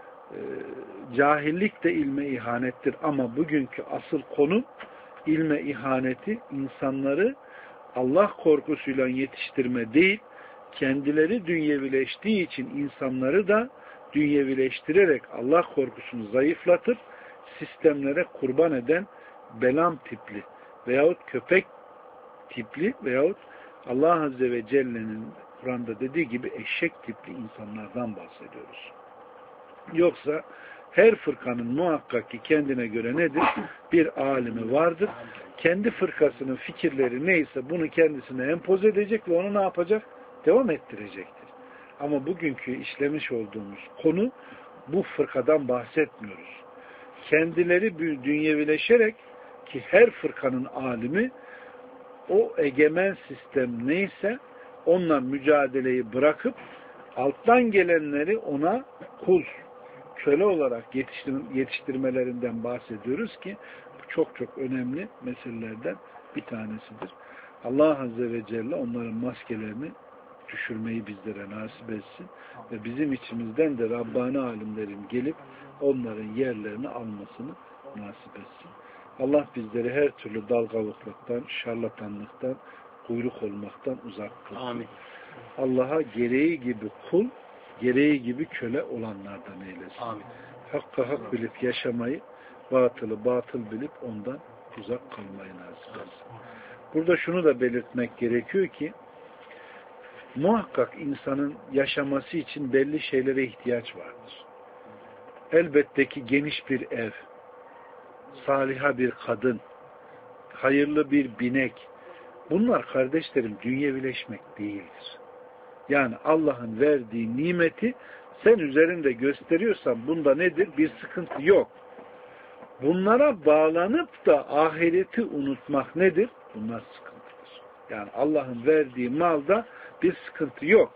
[SPEAKER 1] cahillik de ilme ihanettir ama bugünkü asıl konu ilme ihaneti insanları Allah korkusuyla yetiştirme değil, kendileri dünyevileştiği için insanları da dünyevileştirerek Allah korkusunu zayıflatır, sistemlere kurban eden Belam tipli veyahut köpek tipli veyahut Allah Azze ve Celle'nin Kur'an'da dediği gibi eşek tipli insanlardan bahsediyoruz. Yoksa her fırkanın muhakkak ki kendine göre nedir? Bir alimi vardır. Kendi fırkasının fikirleri neyse bunu kendisine empoze edecek ve onu ne yapacak? Devam ettirecektir. Ama bugünkü işlemiş olduğumuz konu bu fırkadan bahsetmiyoruz. Kendileri dünyevileşerek ki her fırkanın alimi o egemen sistem neyse onunla mücadeleyi bırakıp alttan gelenleri ona kul, köle olarak yetiştirmelerinden bahsediyoruz ki bu çok çok önemli meselelerden bir tanesidir. Allah Azze ve Celle onların maskelerini düşürmeyi bizlere nasip etsin ve bizim içimizden de Rabbani alimlerin gelip onların yerlerini almasını nasip etsin. Allah bizleri her türlü dalgalıklıktan, şarlatanlıktan, kuyruk olmaktan uzak kılsın. Amin. Allah'a gereği gibi kul, gereği gibi köle olanlardan eylesin. Amin. Hakka hak bilip yaşamayı, batılı batıl bilip ondan uzak kalmayı nasip etsin. Burada şunu da belirtmek gerekiyor ki muhakkak insanın yaşaması için belli şeylere ihtiyaç vardır. Elbette ki geniş bir ev, saliha bir kadın, hayırlı bir binek, bunlar kardeşlerim dünyevileşmek değildir. Yani Allah'ın verdiği nimeti sen üzerinde gösteriyorsan bunda nedir? Bir sıkıntı yok. Bunlara bağlanıp da ahireti unutmak nedir? Bunlar sıkıntıdır. Yani Allah'ın verdiği malda bir sıkıntı yok.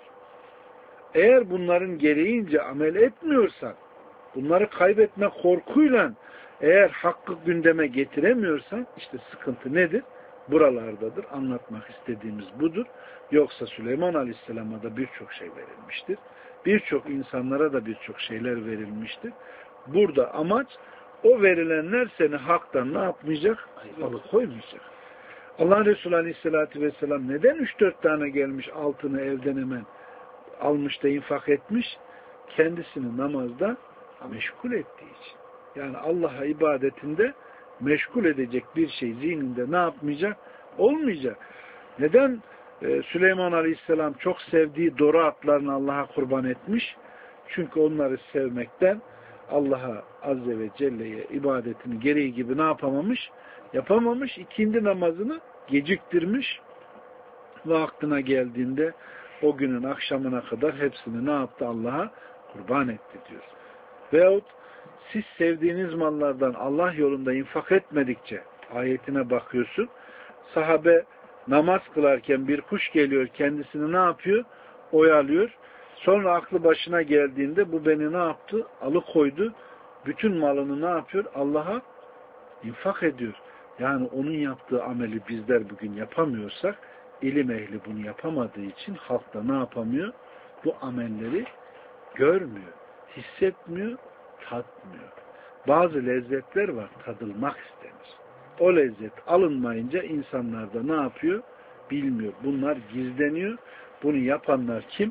[SPEAKER 1] Eğer bunların gereğince amel etmiyorsan, bunları kaybetme korkuyla eğer hakkı gündeme getiremiyorsan işte sıkıntı nedir? Buralardadır. Anlatmak istediğimiz budur. Yoksa Süleyman Aleyhisselam'a da birçok şey verilmiştir. Birçok insanlara da birçok şeyler verilmiştir. Burada amaç o verilenler seni haktan ne yapmayacak? Alıkoymayacak. Allah Resulü Aleyhisselatü Vesselam neden 3-4 tane gelmiş altını evden hemen almış da infak etmiş? Kendisini namazda meşgul ettiği için. Yani Allah'a ibadetinde meşgul edecek bir şey zihninde ne yapmayacak? Olmayacak. Neden Süleyman Aleyhisselam çok sevdiği doru atlarını Allah'a kurban etmiş? Çünkü onları sevmekten Allah'a Azze ve Celle'ye ibadetini gereği gibi ne yapamamış? Yapamamış. İkindi namazını geciktirmiş ve aklına geldiğinde o günün akşamına kadar hepsini ne yaptı? Allah'a kurban etti diyor. Veyahut siz sevdiğiniz mallardan Allah yolunda infak etmedikçe ayetine bakıyorsun. Sahabe namaz kılarken bir kuş geliyor kendisini ne yapıyor? Oyalıyor. Sonra aklı başına geldiğinde bu beni ne yaptı? Alıkoydu. Bütün malını ne yapıyor? Allah'a infak ediyor. Yani onun yaptığı ameli bizler bugün yapamıyorsak ilim ehli bunu yapamadığı için halk da ne yapamıyor? Bu amelleri görmüyor, hissetmiyor, tatmıyor. Bazı lezzetler var, tadılmak istenir. O lezzet alınmayınca insanlar da ne yapıyor? Bilmiyor. Bunlar gizleniyor. Bunu yapanlar kim?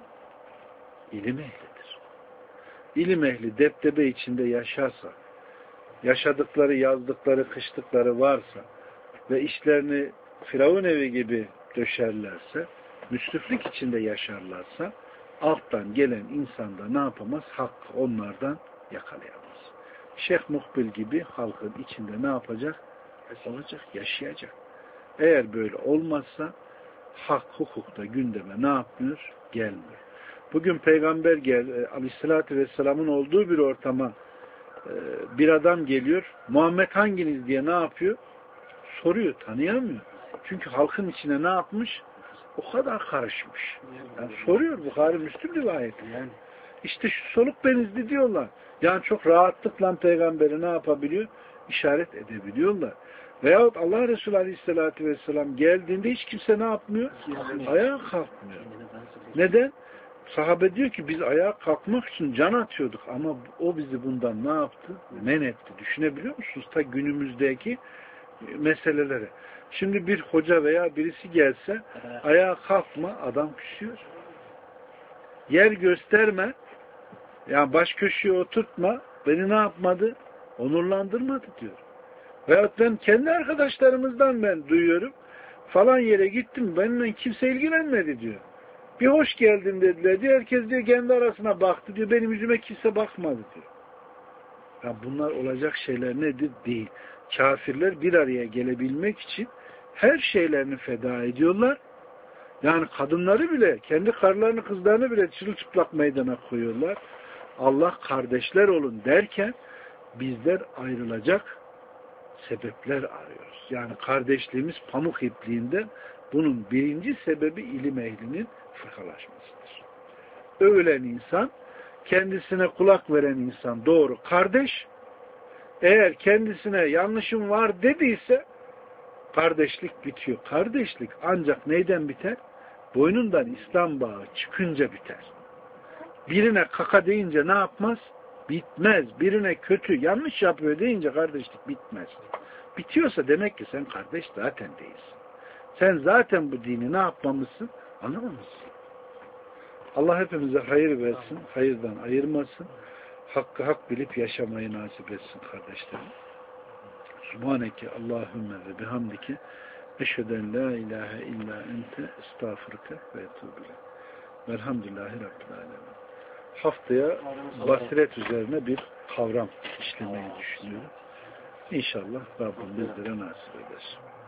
[SPEAKER 1] İlim ehlidir. İlim ehli deptebe içinde yaşarsa, yaşadıkları, yazdıkları, kıştıkları varsa ve işlerini Firavun evi gibi döşerlerse, müsriflik içinde yaşarlarsa, alttan gelen insanda ne yapamaz? Hakkı onlardan yakalayamaz. Şeyh Muhbil gibi halkın içinde ne yapacak? Olacak, yaşayacak. Eğer böyle olmazsa hak, hukukta gündeme ne yapmıyor? Gelmiyor. Bugün Peygamber Aleyhisselatü Vesselam'ın olduğu bir ortama bir adam geliyor. Muhammed hanginiz diye ne yapıyor? Soruyor, tanıyamıyor. Çünkü halkın içine ne yapmış? O kadar karışmış. Yani soruyor, Bukhari Müslüm rivayeti. Yani işte şu soluk benizli diyorlar. Yani çok rahatlıkla peygamberi ne yapabiliyor? İşaret edebiliyorlar. Veyahut Allah Resulü Aleyhisselatü Vesselam geldiğinde hiç kimse ne yapmıyor? Ayağa kalkmıyor. Neden? Sahabe diyor ki biz ayağa kalkmak için can atıyorduk ama o bizi bundan ne yaptı? Men etti. Düşünebiliyor musunuz? Ta günümüzdeki meselelere. Şimdi bir hoca veya birisi gelse ayağa kalkma, adam küsüyor. yer gösterme, yani baş köşeye oturtma, beni ne yapmadı? Onurlandırmadı diyor. Veyahut ben kendi arkadaşlarımızdan ben duyuyorum, falan yere gittim, benimle kimse ilgilenmedi diyor. Bir hoş geldin dediler diyor, herkes diyor kendi arasına baktı diyor, benim yüzüme kimse bakmadı diyor. Ya bunlar olacak şeyler nedir? Değil. Kafirler bir araya gelebilmek için her şeylerini feda ediyorlar. Yani kadınları bile, kendi karılarını, kızlarını bile çırılçıplak meydana koyuyorlar. Allah kardeşler olun derken bizler ayrılacak sebepler arıyoruz. Yani kardeşliğimiz pamuk ipliğinden, bunun birinci sebebi ilim ehlinin fırkalaşmasıdır. Övülen insan, kendisine kulak veren insan doğru kardeş, eğer kendisine yanlışım var dediyse kardeşlik bitiyor. Kardeşlik ancak neyden biter? Boynundan İslam bağı çıkınca biter. Birine kaka deyince ne yapmaz? Bitmez. Birine kötü, yanlış yapıyor deyince kardeşlik bitmez. Bitiyorsa demek ki sen kardeş zaten değilsin. Sen zaten bu dini ne yapmamışsın? Anlamamışsın. Allah hepimize hayır versin, hayırdan ayırmasın. Hakkı hak bilip yaşamayı nasip etsin kardeşlerim. Subhaneke Allahümme ve bihamdike eşheden la ilahe illa ente estağfurke ve etûbile. Velhamdülillahi Rabbil alemin. Haftaya basiret üzerine bir kavram işlemeyi düşünüyorum. İnşallah Rabbim bizlere nasip eder.